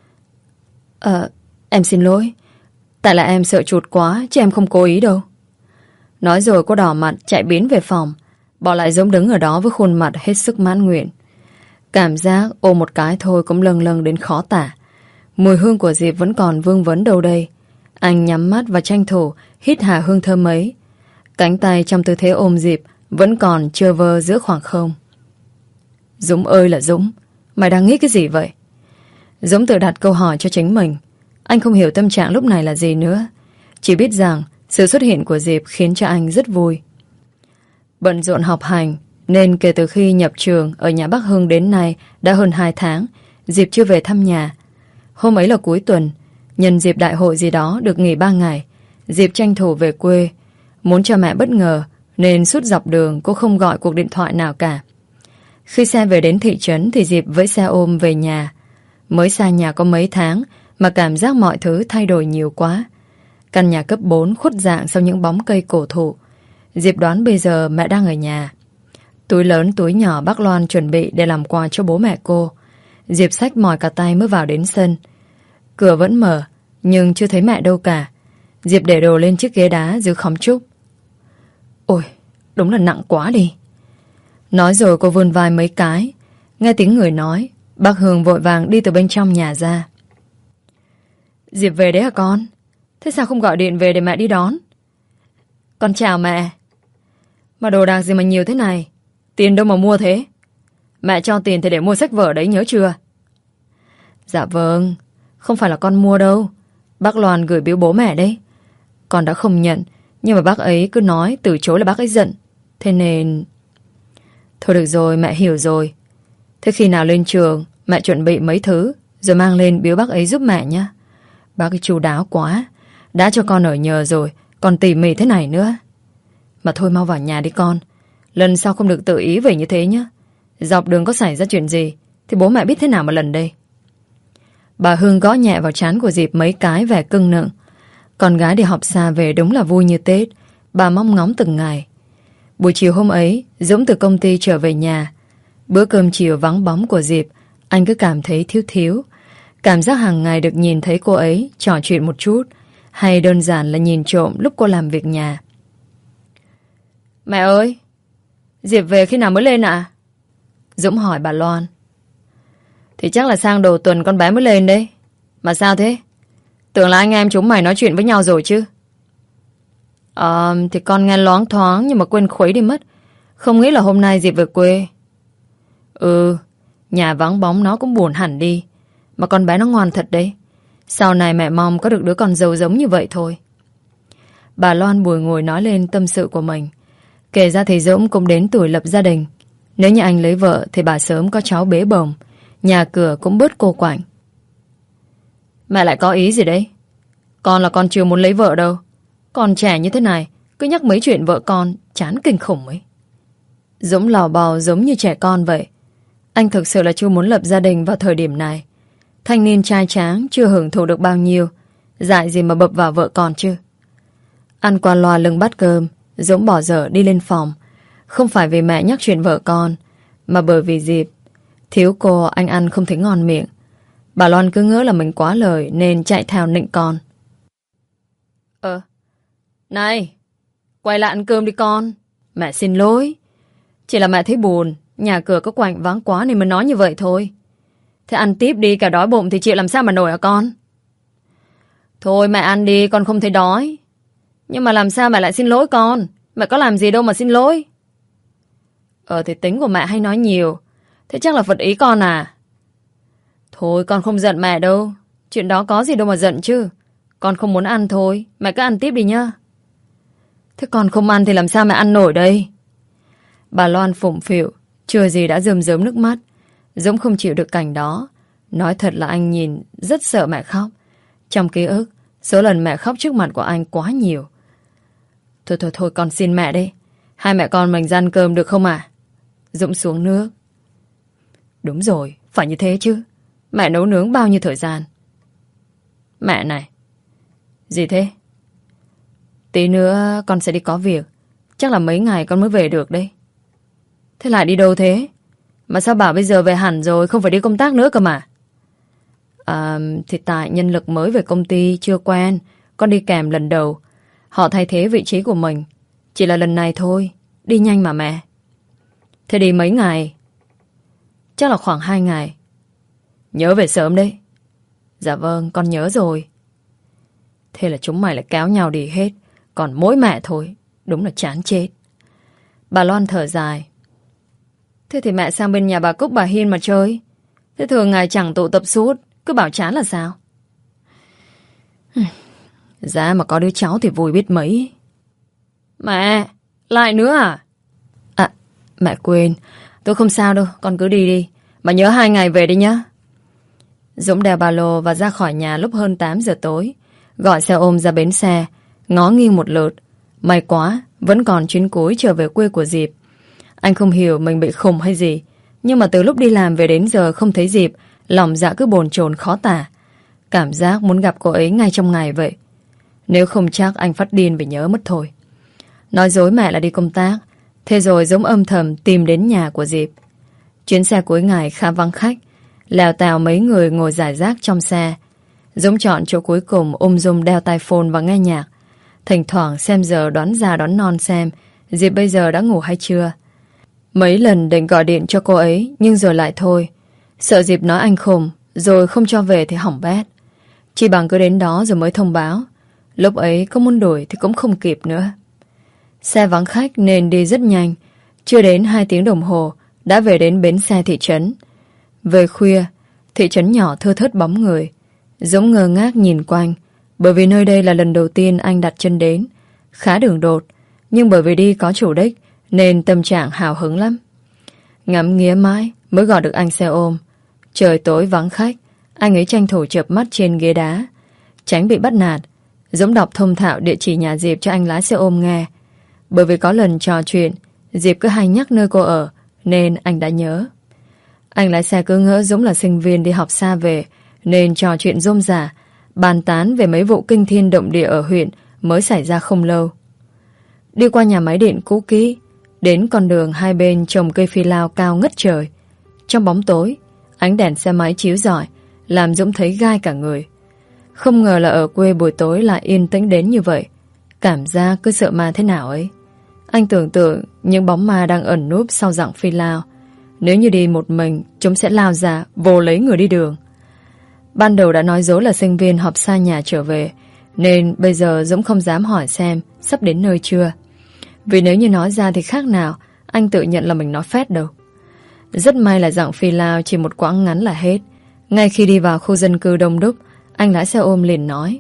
Ờ, em xin lỗi. Tại là em sợ chuột quá, chứ em không cố ý đâu. Nói rồi cô đỏ mặt chạy biến về phòng, bỏ lại Dũng đứng ở đó với khuôn mặt hết sức mãn nguyện. Cảm giác ôm một cái thôi cũng lâng lâng đến khó tả. Mùi hương của Diệp vẫn còn vương vấn đâu đây. Anh nhắm mắt và tranh thủ hít hà hương thơm ấy. Cánh tay trong tư thế ôm Diệp vẫn còn trơ vơ giữa khoảng không. Dũng ơi là Dũng, mày đang nghĩ cái gì vậy? Dũng tự đặt câu hỏi cho chính mình. Anh không hiểu tâm trạng lúc này là gì nữa, chỉ biết rằng sự xuất hiện của Diệp khiến cho anh rất vui. Bận rộn học hành nên kể từ khi nhập trường ở nhà bác Hưng đến nay đã hơn hai tháng, Diệp chưa về thăm nhà. Hôm ấy là cuối tuần, nhân dịp đại hội gì đó được nghỉ ba ngày, Diệp tranh thủ về quê. Muốn cho mẹ bất ngờ nên suốt dọc đường cô không gọi cuộc điện thoại nào cả. Khi xe về đến thị trấn thì Diệp với xe ôm về nhà. Mới xa nhà có mấy tháng mà cảm giác mọi thứ thay đổi nhiều quá. Căn nhà cấp bốn khuất dạng sau những bóng cây cổ thụ. Diệp đoán bây giờ mẹ đang ở nhà. Túi lớn túi nhỏ bác Loan chuẩn bị để làm quà cho bố mẹ cô. Diệp xách mỏi cả tay mới vào đến sân. Cửa vẫn mở, nhưng chưa thấy mẹ đâu cả. Diệp để đồ lên chiếc ghế đá dưới khóm trúc. Ôi, đúng là nặng quá đi. Nói rồi cô vươn vai mấy cái. Nghe tiếng người nói, bác Hương vội vàng đi từ bên trong nhà ra. Diệp về đấy hả con? Thế sao không gọi điện về để mẹ đi đón? Con chào mẹ. Mà đồ đạc gì mà nhiều thế này? Tiền đâu mà mua thế? Mẹ cho tiền thì để mua sách vở đấy, nhớ chưa? Dạ vâng, không phải là con mua đâu. Bác Loan gửi biếu bố mẹ đấy. Con đã không nhận, nhưng mà bác ấy cứ nói từ chối là bác ấy giận. Thế nên... Thôi được rồi, mẹ hiểu rồi. Thế khi nào lên trường, mẹ chuẩn bị mấy thứ rồi mang lên biếu bác ấy giúp mẹ nhé. Bác ấy chu đáo quá. Đã cho con ở nhờ rồi, còn tỉ mỉ thế này nữa. Mà thôi mau vào nhà đi con. Lần sau không được tự ý về như thế nhé. Dọc đường có xảy ra chuyện gì thì bố mẹ biết thế nào mà lần đây. Bà Hương gõ nhẹ vào trán của Diệp mấy cái vẻ cưng nựng. Con gái đi học xa về đúng là vui như Tết. Bà mong ngóng từng ngày. Buổi chiều hôm ấy, Dũng từ công ty trở về nhà. Bữa cơm chiều vắng bóng của Diệp, anh cứ cảm thấy thiếu thiếu. Cảm giác hàng ngày được nhìn thấy cô ấy trò chuyện một chút, hay đơn giản là nhìn trộm lúc cô làm việc nhà. Mẹ ơi, Diệp về khi nào mới lên ạ? À? Dũng hỏi bà Loan. Thì chắc là sang đầu tuần con bé mới lên đấy. Mà sao thế? Tưởng là anh em chúng mày nói chuyện với nhau rồi chứ. Ờ, thì con nghe loáng thoáng nhưng mà quên khuấy đi mất. Không nghĩ là hôm nay Diệp về quê. Ừ, nhà vắng bóng nó cũng buồn hẳn đi. Mà con bé nó ngoan thật đấy. Sau này mẹ mong có được đứa con dâu giống như vậy thôi. Bà Loan bùi ngồi nói lên tâm sự của mình. Kể ra thì Dũng cũng đến tuổi lập gia đình. Nếu như anh lấy vợ thì bà sớm có cháu bế bồng. Nhà cửa cũng bớt cô quạnh. Mẹ lại có ý gì đấy? Con là con chưa muốn lấy vợ đâu. Con trẻ như thế này cứ nhắc mấy chuyện vợ con chán kinh khủng ấy. Dũng lò bò giống như trẻ con vậy. Anh thực sự là chưa muốn lập gia đình vào thời điểm này. Thanh niên trai tráng chưa hưởng thụ được bao nhiêu, dại gì mà bập vào vợ con chứ. Ăn qua loa lưng bát cơm, Dũng bỏ dở đi lên phòng. Không phải vì mẹ nhắc chuyện vợ con, mà bởi vì Diệp. Thiếu cô anh ăn không thấy ngon miệng. Bà Loan cứ ngỡ là mình quá lời nên chạy theo nịnh con. Ờ, này, quay lại ăn cơm đi con. Mẹ xin lỗi. Chỉ là mẹ thấy buồn, nhà cửa có quạnh vắng quá nên mới nói như vậy thôi. Thế ăn tiếp đi, cả đói bụng thì chịu làm sao mà nổi hả con? Thôi mẹ ăn đi, con không thấy đói. Nhưng mà làm sao mẹ lại xin lỗi con? Mẹ có làm gì đâu mà xin lỗi. Ờ thì tính của mẹ hay nói nhiều. Thế chắc là phật ý con à? Thôi con không giận mẹ đâu. Chuyện đó có gì đâu mà giận chứ. Con không muốn ăn thôi. Mẹ cứ ăn tiếp đi nhá. Thế con không ăn thì làm sao mẹ ăn nổi đây? Bà Loan phụng phịu, chưa gì đã rơm rớm nước mắt. Dũng không chịu được cảnh đó. Nói thật là anh nhìn rất sợ mẹ khóc. Trong ký ức, số lần mẹ khóc trước mặt của anh quá nhiều. Thôi thôi thôi con xin mẹ đi. Hai mẹ con mình ra ăn cơm được không à? Dũng xuống nước. Đúng rồi, phải như thế chứ. Mẹ nấu nướng bao nhiêu thời gian? Mẹ này. Gì thế? Tí nữa con sẽ đi có việc. Chắc là mấy ngày con mới về được đây. Thế lại đi đâu thế? Mà sao bảo bây giờ về hẳn rồi, không phải đi công tác nữa cơ mà? À, thì tại nhân lực mới về công ty chưa quen. Con đi kèm lần đầu. Họ thay thế vị trí của mình. Chỉ là lần này thôi. Đi nhanh mà mẹ. Thế đi mấy ngày? Chắc là khoảng hai ngày. Nhớ về sớm đấy. Dạ vâng, con nhớ rồi. Thế là chúng mày lại kéo nhau đi hết. Còn mỗi mẹ thôi. Đúng là chán chết. Bà Loan thở dài. Thế thì mẹ sang bên nhà bà Cúc bà Hiên mà chơi. Thế thường ngày chẳng tụ tập suốt. Cứ bảo chán là sao? Dạ mà có đứa cháu thì vui biết mấy. Mẹ, lại nữa à? À, mẹ quên. Tôi không sao đâu, con cứ đi đi. Mà nhớ hai ngày về đi nhá. Dũng đeo ba lô và ra khỏi nhà lúc hơn tám giờ tối. Gọi xe ôm ra bến xe. Ngó nghiêng một lượt. May quá, vẫn còn chuyến cuối trở về quê của Diệp. Anh không hiểu mình bị khùng hay gì. Nhưng mà từ lúc đi làm về đến giờ không thấy Diệp, lòng dạ cứ bồn chồn khó tả. Cảm giác muốn gặp cô ấy ngay trong ngày vậy. Nếu không chắc anh phát điên vì nhớ mất thôi. nói dối mẹ là đi công tác. Thế rồi Dũng âm thầm tìm đến nhà của Diệp. Chuyến xe cuối ngày khá vắng khách, lèo tèo mấy người ngồi rải rác trong xe. Dũng chọn chỗ cuối cùng, ung dung đeo tai phone và nghe nhạc. Thỉnh thoảng xem giờ đoán già đoán non xem Diệp bây giờ đã ngủ hay chưa. Mấy lần định gọi điện cho cô ấy, nhưng rồi lại thôi. Sợ Diệp nói anh khùng, rồi không cho về thì hỏng bét. Chỉ bằng cứ đến đó rồi mới thông báo. Lúc ấy có muốn đuổi thì cũng không kịp nữa. Xe vắng khách nên đi rất nhanh. Chưa đến hai tiếng đồng hồ đã về đến bến xe thị trấn. Về khuya, thị trấn nhỏ thưa thớt bóng người. Dũng ngơ ngác nhìn quanh, bởi vì nơi đây là lần đầu tiên anh đặt chân đến. Khá đường đột, nhưng bởi vì đi có chủ đích nên tâm trạng hào hứng lắm. Ngắm nghía mãi mới gọi được anh xe ôm. Trời tối vắng khách, anh ấy tranh thủ chợp mắt trên ghế đá. Tránh bị bắt nạt, Dũng đọc thông thạo địa chỉ nhà Diệp cho anh lái xe ôm nghe. Bởi vì có lần trò chuyện, Diệp cứ hay nhắc nơi cô ở, nên anh đã nhớ. Anh lái xe cứ ngỡ Dũng là sinh viên đi học xa về, nên trò chuyện rôm rả, bàn tán về mấy vụ kinh thiên động địa ở huyện mới xảy ra không lâu. Đi qua nhà máy điện cũ kỹ, đến con đường hai bên trồng cây phi lao cao ngất trời. Trong bóng tối, ánh đèn xe máy chiếu rọi, làm Dũng thấy gai cả người. Không ngờ là ở quê buổi tối lại yên tĩnh đến như vậy. Cảm giác cứ sợ ma thế nào ấy. Anh tưởng tượng những bóng ma đang ẩn núp sau dặng phi lao. Nếu như đi một mình, chúng sẽ lao ra vồ lấy người đi đường. Ban đầu đã nói dối là sinh viên học xa nhà trở về, nên bây giờ Dũng không dám hỏi xem sắp đến nơi chưa. Vì nếu như nói ra thì khác nào anh tự nhận là mình nói phét đâu. Rất may là dặng phi lao chỉ một quãng ngắn là hết. Ngay khi đi vào khu dân cư đông đúc, anh lái xe ôm liền nói: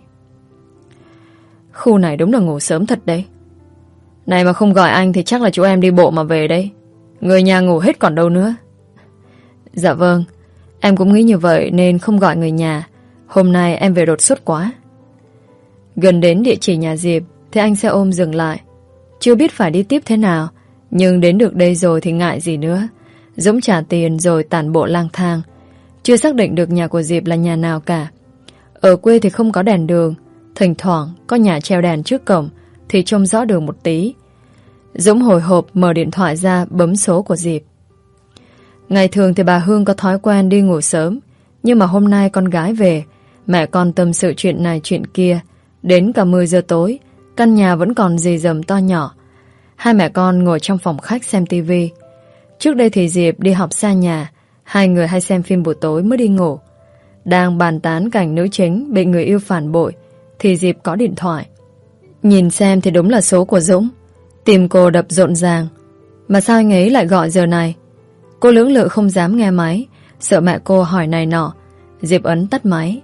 khu này đúng là ngủ sớm thật đấy. Này mà không gọi anh thì chắc là chú em đi bộ mà về đây. Người nhà ngủ hết còn đâu nữa. Dạ vâng, em cũng nghĩ như vậy nên không gọi người nhà. Hôm nay em về đột xuất quá. Gần đến địa chỉ nhà Diệp thì anh xe ôm dừng lại. Chưa biết phải đi tiếp thế nào, nhưng đến được đây rồi thì ngại gì nữa. Dũng trả tiền rồi tản bộ lang thang. Chưa xác định được nhà của Diệp là nhà nào cả. Ở quê thì không có đèn đường, thỉnh thoảng có nhà treo đèn trước cổng thì trông rõ đường một tí. Dũng hồi hộp mở điện thoại ra bấm số của Diệp. Ngày thường thì bà Hương có thói quen đi ngủ sớm, nhưng mà hôm nay con gái về, mẹ con tâm sự chuyện này chuyện kia. Đến cả mười giờ tối, căn nhà vẫn còn rì rầm to nhỏ. Hai mẹ con ngồi trong phòng khách xem tivi. Trước đây thì Diệp đi học xa nhà, hai người hay xem phim buổi tối mới đi ngủ. Đang bàn tán cảnh nữ chính bị người yêu phản bội thì Diệp có điện thoại. Nhìn xem thì đúng là số của Dũng. Tim cô đập rộn ràng. Mà sao anh ấy lại gọi giờ này? Cô lưỡng lự không dám nghe máy, sợ mẹ cô hỏi này nọ. Diệp ấn tắt máy.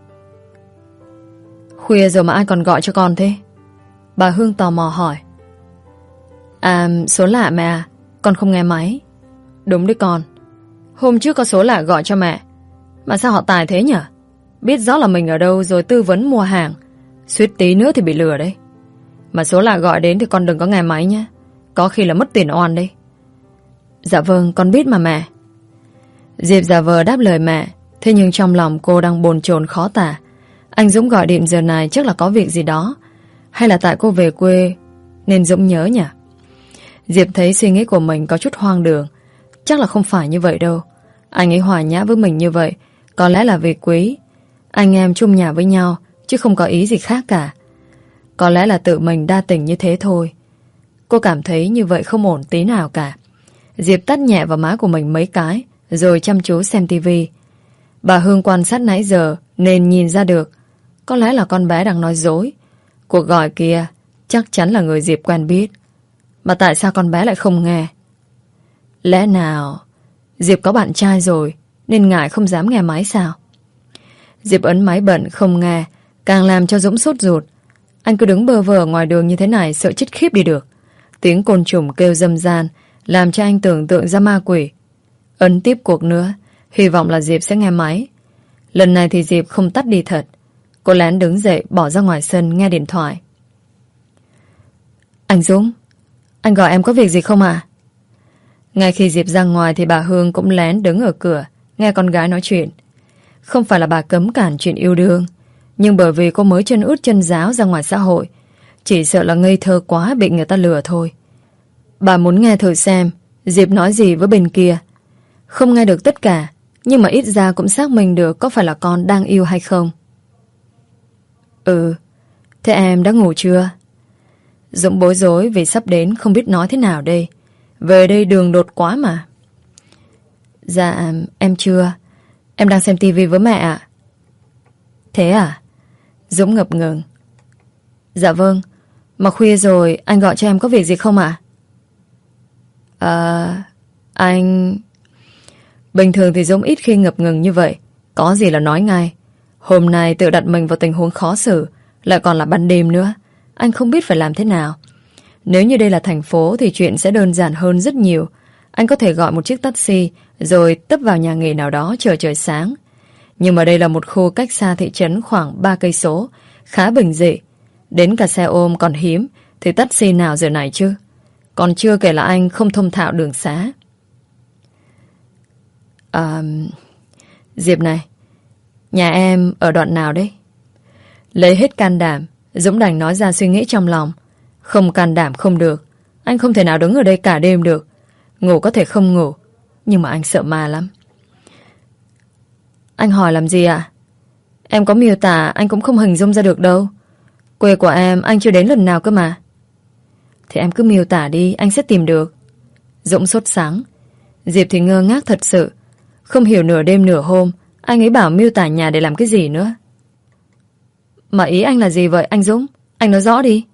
Khuya rồi mà ai còn gọi cho con thế? Bà Hương tò mò hỏi. À, số lạ mẹ à, con không nghe máy. Đúng đấy con. Hôm trước có số lạ gọi cho mẹ. Mà sao họ tài thế nhỉ? Biết rõ là mình ở đâu rồi tư vấn mua hàng, suýt tí nữa thì bị lừa đấy. Mà số lạ gọi đến thì con đừng có nghe máy nhé. Có khi là mất tiền oan đấy. Dạ vâng, con biết mà mẹ. Diệp giả vờ đáp lời mẹ. Thế nhưng trong lòng cô đang bồn chồn khó tả. Anh Dũng gọi điện giờ này chắc là có việc gì đó. Hay là tại cô về quê nên Dũng nhớ nhỉ? Diệp thấy suy nghĩ của mình có chút hoang đường. Chắc là không phải như vậy đâu. Anh ấy hòa nhã với mình như vậy có lẽ là vì quý. Anh em chung nhà với nhau, chứ không có ý gì khác cả. Có lẽ là tự mình đa tình như thế thôi. Cô cảm thấy như vậy không ổn tí nào cả. Diệp tắt nhẹ vào má của mình mấy cái, rồi chăm chú xem tivi. Bà Hương quan sát nãy giờ nên nhìn ra được. Có lẽ là con bé đang nói dối. Cuộc gọi kia chắc chắn là người Diệp quen biết. Mà tại sao con bé lại không nghe? Lẽ nào Diệp có bạn trai rồi nên ngại không dám nghe máy sao? Diệp ấn máy bận không nghe, càng làm cho Dũng sốt ruột. Anh cứ đứng bơ vơ ngoài đường như thế này, sợ chết khiếp đi được. Tiếng côn trùng kêu râm ran làm cho anh tưởng tượng ra ma quỷ. Ấn tiếp cuộc nữa, hy vọng là Diệp sẽ nghe máy. Lần này thì Diệp không tắt đi thật. Cô lén đứng dậy bỏ ra ngoài sân nghe điện thoại. Anh Dũng, anh gọi em có việc gì không à? Ngay khi Diệp ra ngoài thì bà Hương cũng lén đứng ở cửa nghe con gái nói chuyện. Không phải là bà cấm cản chuyện yêu đương, nhưng bởi vì cô mới chân ướt chân ráo ra ngoài xã hội, Chỉ sợ là ngây thơ quá bị người ta lừa thôi. Bà muốn nghe thử xem Diệp nói gì với bên kia. Không nghe được tất cả, nhưng mà ít ra cũng xác minh được có phải là con đang yêu hay không. Ừ, thế em đã ngủ chưa? Dũng bối rối vì sắp đến không biết nói thế nào đây. Về đây đường đột quá mà. Dạ, em chưa. Em đang xem tivi với mẹ ạ. Thế à? Dũng ngập ngừng. Dạ vâng. Mà khuya rồi, anh gọi cho em có việc gì không ạ? À, anh... Bình thường thì Dũng ít khi ngập ngừng như vậy. Có gì là nói ngay. Hôm nay tự đặt mình vào tình huống khó xử, lại còn là ban đêm nữa. Anh không biết phải làm thế nào. Nếu như đây là thành phố thì chuyện sẽ đơn giản hơn rất nhiều. Anh có thể gọi một chiếc taxi rồi tấp vào nhà nghỉ nào đó chờ trời sáng. Nhưng mà đây là một khu cách xa thị trấn khoảng ba cây số, khá bình dị. Đến cả xe ôm còn hiếm thì taxi nào giờ này chứ? Còn chưa kể là anh không thông thạo đường xá. À, Diệp này, nhà em ở đoạn nào đấy? Lấy hết can đảm, Dũng đành nói ra suy nghĩ trong lòng. Không can đảm không được. Anh không thể nào đứng ở đây cả đêm được. Ngủ có thể không ngủ, nhưng mà anh sợ ma lắm. Anh hỏi làm gì ạ? Em có miêu tả anh cũng không hình dung ra được đâu. Quê của em anh chưa đến lần nào cơ mà. Thì em cứ miêu tả đi, anh sẽ tìm được. Dũng sốt sắng. Diệp thì ngơ ngác thật sự. Không hiểu nửa đêm nửa hôm anh ấy bảo miêu tả nhà để làm cái gì nữa. Mà ý anh là gì vậy anh Dũng? Anh nói rõ đi.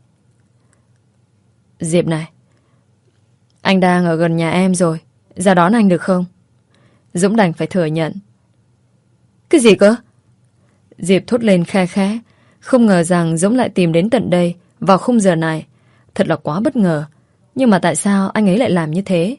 Diệp này, anh đang ở gần nhà em rồi, ra đón anh được không? Dũng đành phải thừa nhận. Cái gì cơ? Diệp thốt lên khe khẽ. Không ngờ rằng Dũng lại tìm đến tận đây vào khung giờ này. Thật là quá bất ngờ. Nhưng mà tại sao anh ấy lại làm như thế?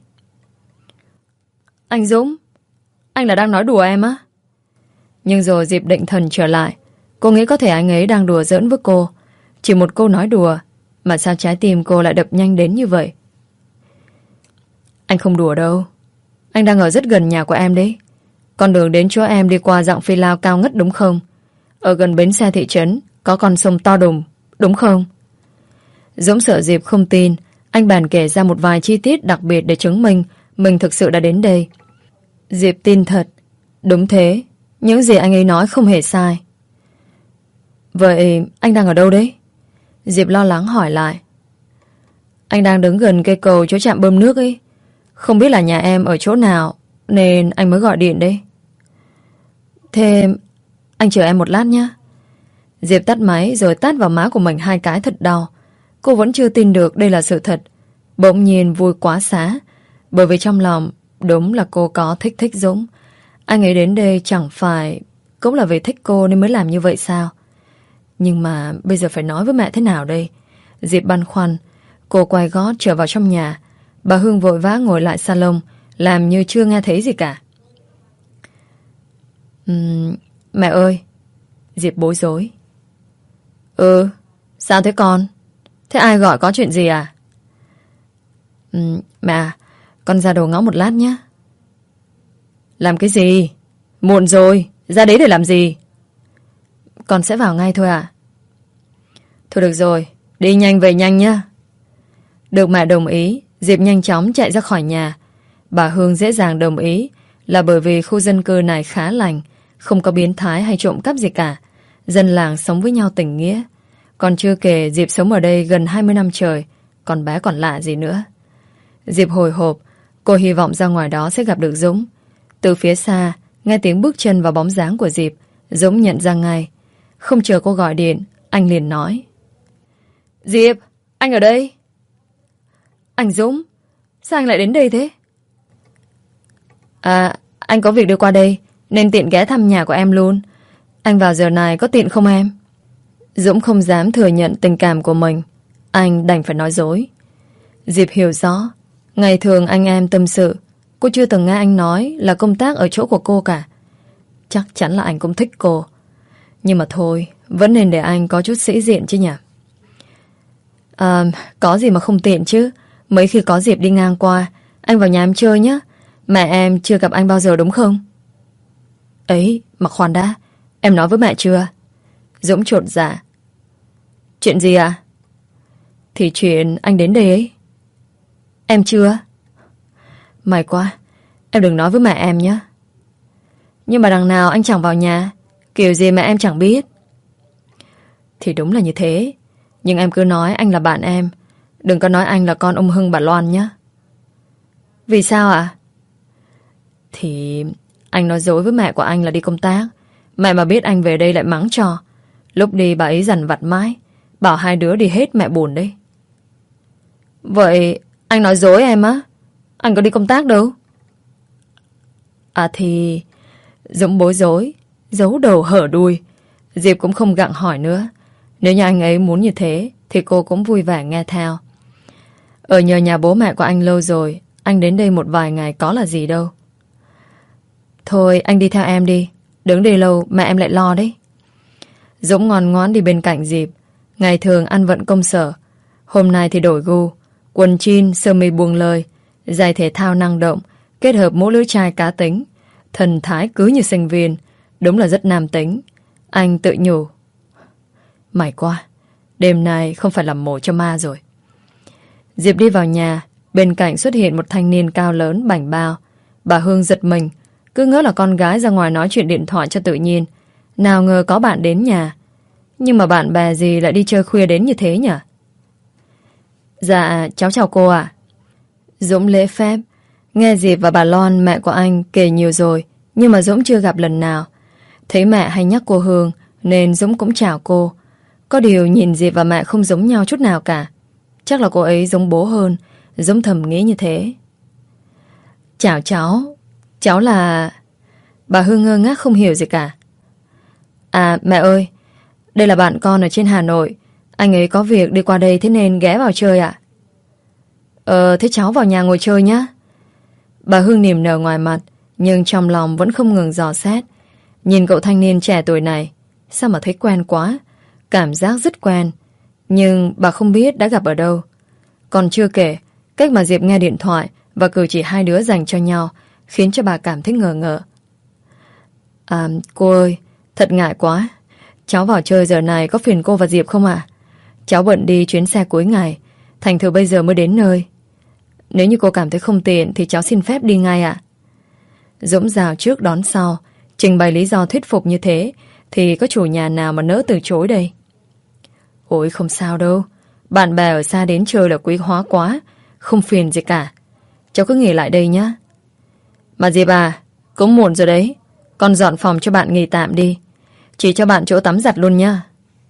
Anh Dũng, anh là đang nói đùa em á? Nhưng rồi Diệp định thần trở lại. Cô nghĩ có thể anh ấy đang đùa giỡn với cô. Chỉ một câu nói đùa mà sao trái tim cô lại đập nhanh đến như vậy? Anh không đùa đâu. Anh đang ở rất gần nhà của em đấy. Con đường đến chỗ em đi qua dặn phi lao cao ngất đúng không? Ở gần bến xe thị trấn có con sông to đùng, đúng không? Dũng sợ Diệp không tin. Anh bàn kể ra một vài chi tiết đặc biệt để chứng minh mình thực sự đã đến đây. Diệp tin thật. Đúng thế, những gì anh ấy nói không hề sai. Vậy anh đang ở đâu đấy? Diệp lo lắng hỏi lại. Anh đang đứng gần cây cầu chỗ trạm bơm nước ấy. Không biết là nhà em ở chỗ nào nên anh mới gọi điện đấy. Thế anh chờ em một lát nhé. Diệp tắt máy rồi tát vào má của mình hai cái thật đau. Cô vẫn chưa tin được đây là sự thật. Bỗng nhiên vui quá xá. Bởi vì trong lòng đúng là cô có thích thích Dũng. Anh ấy đến đây chẳng phải cũng là vì thích cô nên mới làm như vậy sao? Nhưng mà bây giờ phải nói với mẹ thế nào đây? Diệp băn khoăn. Cô quay gót trở vào trong nhà. Bà Hương vội vã ngồi lại salon, làm như chưa nghe thấy gì cả. uhm, Mẹ ơi. Diệp bối rối. Ừ, sao thế con? Thế ai gọi, có chuyện gì à? uhm, Mẹ à, con ra đầu ngõ một lát nhé. Làm cái gì? Muộn rồi, ra đấy để làm gì? Con sẽ vào ngay thôi à? Thôi được rồi, đi nhanh về nhanh nhé. Được mẹ đồng ý, Diệp nhanh chóng chạy ra khỏi nhà. Bà Hương dễ dàng đồng ý là bởi vì khu dân cư này khá lành, không có biến thái hay trộm cắp gì cả. Dân làng sống với nhau tình nghĩa. Còn chưa kể Diệp sống ở đây gần hai mươi năm trời, còn bé còn lạ gì nữa. Diệp hồi hộp, cô hy vọng ra ngoài đó sẽ gặp được Dũng. Từ phía xa, nghe tiếng bước chân và bóng dáng của Diệp, Dũng nhận ra ngay. Không chờ cô gọi điện, anh liền nói. Diệp, anh ở đây. Anh Dũng, sao anh lại đến đây thế? À, anh có việc đi qua đây nên tiện ghé thăm nhà của em luôn. Anh vào giờ này có tiện không em? Dũng không dám thừa nhận tình cảm của mình. Anh đành phải nói dối. Diệp hiểu rõ. Ngày thường anh em tâm sự, cô chưa từng nghe anh nói là công tác ở chỗ của cô cả. Chắc chắn là anh cũng thích cô. Nhưng mà thôi, vẫn nên để anh có chút sĩ diện chứ nhỉ. À, có gì mà không tiện chứ. Mấy khi có dịp đi ngang qua, anh vào nhà em chơi nhé. Mẹ em chưa gặp anh bao giờ đúng không? Ấy, mà khoan đã, em nói với mẹ chưa? Dũng chột dạ. Chuyện gì à? Thì chuyện anh đến đây ấy. Em chưa? May quá. Em đừng nói với mẹ em nhé. Nhưng mà đằng nào anh chẳng vào nhà, kiểu gì mà em chẳng biết. Thì đúng là như thế. Nhưng em cứ nói anh là bạn em, đừng có nói anh là con ông Hưng bà Loan nhé. Vì sao ạ? Thì anh nói dối với mẹ của anh là đi công tác. Mẹ mà biết anh về đây lại mắng cho. Lúc đi bà ấy dằn vặt mãi, bảo hai đứa đi hết mẹ buồn đấy. Vậy anh nói dối em á? Anh có đi công tác đâu. À thì Dũng bối rối, giấu đầu hở đuôi. Diệp cũng không gặng hỏi nữa. Nếu như anh ấy muốn như thế thì cô cũng vui vẻ nghe theo. Ở nhờ nhà bố mẹ của anh lâu rồi, anh đến đây một vài ngày có là gì đâu. Thôi anh đi theo em đi, đứng đi lâu mẹ em lại lo đấy. Dũng ngoan ngoãn đi bên cạnh Diệp. Ngày thường ăn vận công sở, hôm nay thì đổi gu. Quần jean, sơ mi buông lơi, giày thể thao năng động, kết hợp mỗi lứa trai cá tính, thần thái cứ như sinh viên. Đúng là rất nam tính. Anh tự nhủ, may quá, đêm nay không phải làm mồi cho ma rồi. Diệp đi vào nhà, bên cạnh xuất hiện một thanh niên cao lớn bảnh bao. Bà Hương giật mình, cứ ngỡ là con gái ra ngoài nói chuyện điện thoại cho tự nhiên. Nào ngờ có bạn đến nhà. Nhưng mà bạn bè gì lại đi chơi khuya đến như thế nhỉ? Dạ cháu chào cô ạ. Dũng lễ phép. Nghe Diệp và bà Loan mẹ của anh kể nhiều rồi, nhưng mà Dũng chưa gặp lần nào. Thấy mẹ hay nhắc cô Hương nên Dũng cũng chào cô. Có điều nhìn Diệp và mẹ không giống nhau chút nào cả. Chắc là cô ấy giống bố hơn. Dũng thầm nghĩ như thế. Chào cháu. Cháu là... Bà Hương ngơ ngác không hiểu gì cả. À mẹ ơi, đây là bạn con ở trên Hà Nội. Anh ấy có việc đi qua đây thế nên ghé vào chơi ạ. Ờ thế cháu vào nhà ngồi chơi nhá. Bà Hương niềm nở ngoài mặt, nhưng trong lòng vẫn không ngừng dò xét. Nhìn cậu thanh niên trẻ tuổi này, sao mà thấy quen quá. Cảm giác rất quen. Nhưng bà không biết đã gặp ở đâu. Còn chưa kể, cách mà Diệp nghe điện thoại và cử chỉ hai đứa dành cho nhau khiến cho bà cảm thấy ngờ ngợ. À cô ơi, thật ngại quá. Cháu vào chơi giờ này có phiền cô và Diệp không ạ? Cháu bận đi chuyến xe cuối ngày, thành thử bây giờ mới đến nơi. Nếu như cô cảm thấy không tiện thì cháu xin phép đi ngay ạ. Dũng rào trước đón sau, trình bày lý do thuyết phục như thế thì có chủ nhà nào mà nỡ từ chối đây. Ôi không sao đâu, bạn bè ở xa đến chơi là quý hóa quá, không phiền gì cả. Cháu cứ nghỉ lại đây nhá. Mà Diệp à, cũng muộn rồi đấy, con dọn phòng cho bạn nghỉ tạm đi. Chỉ cho bạn chỗ tắm giặt luôn nhá.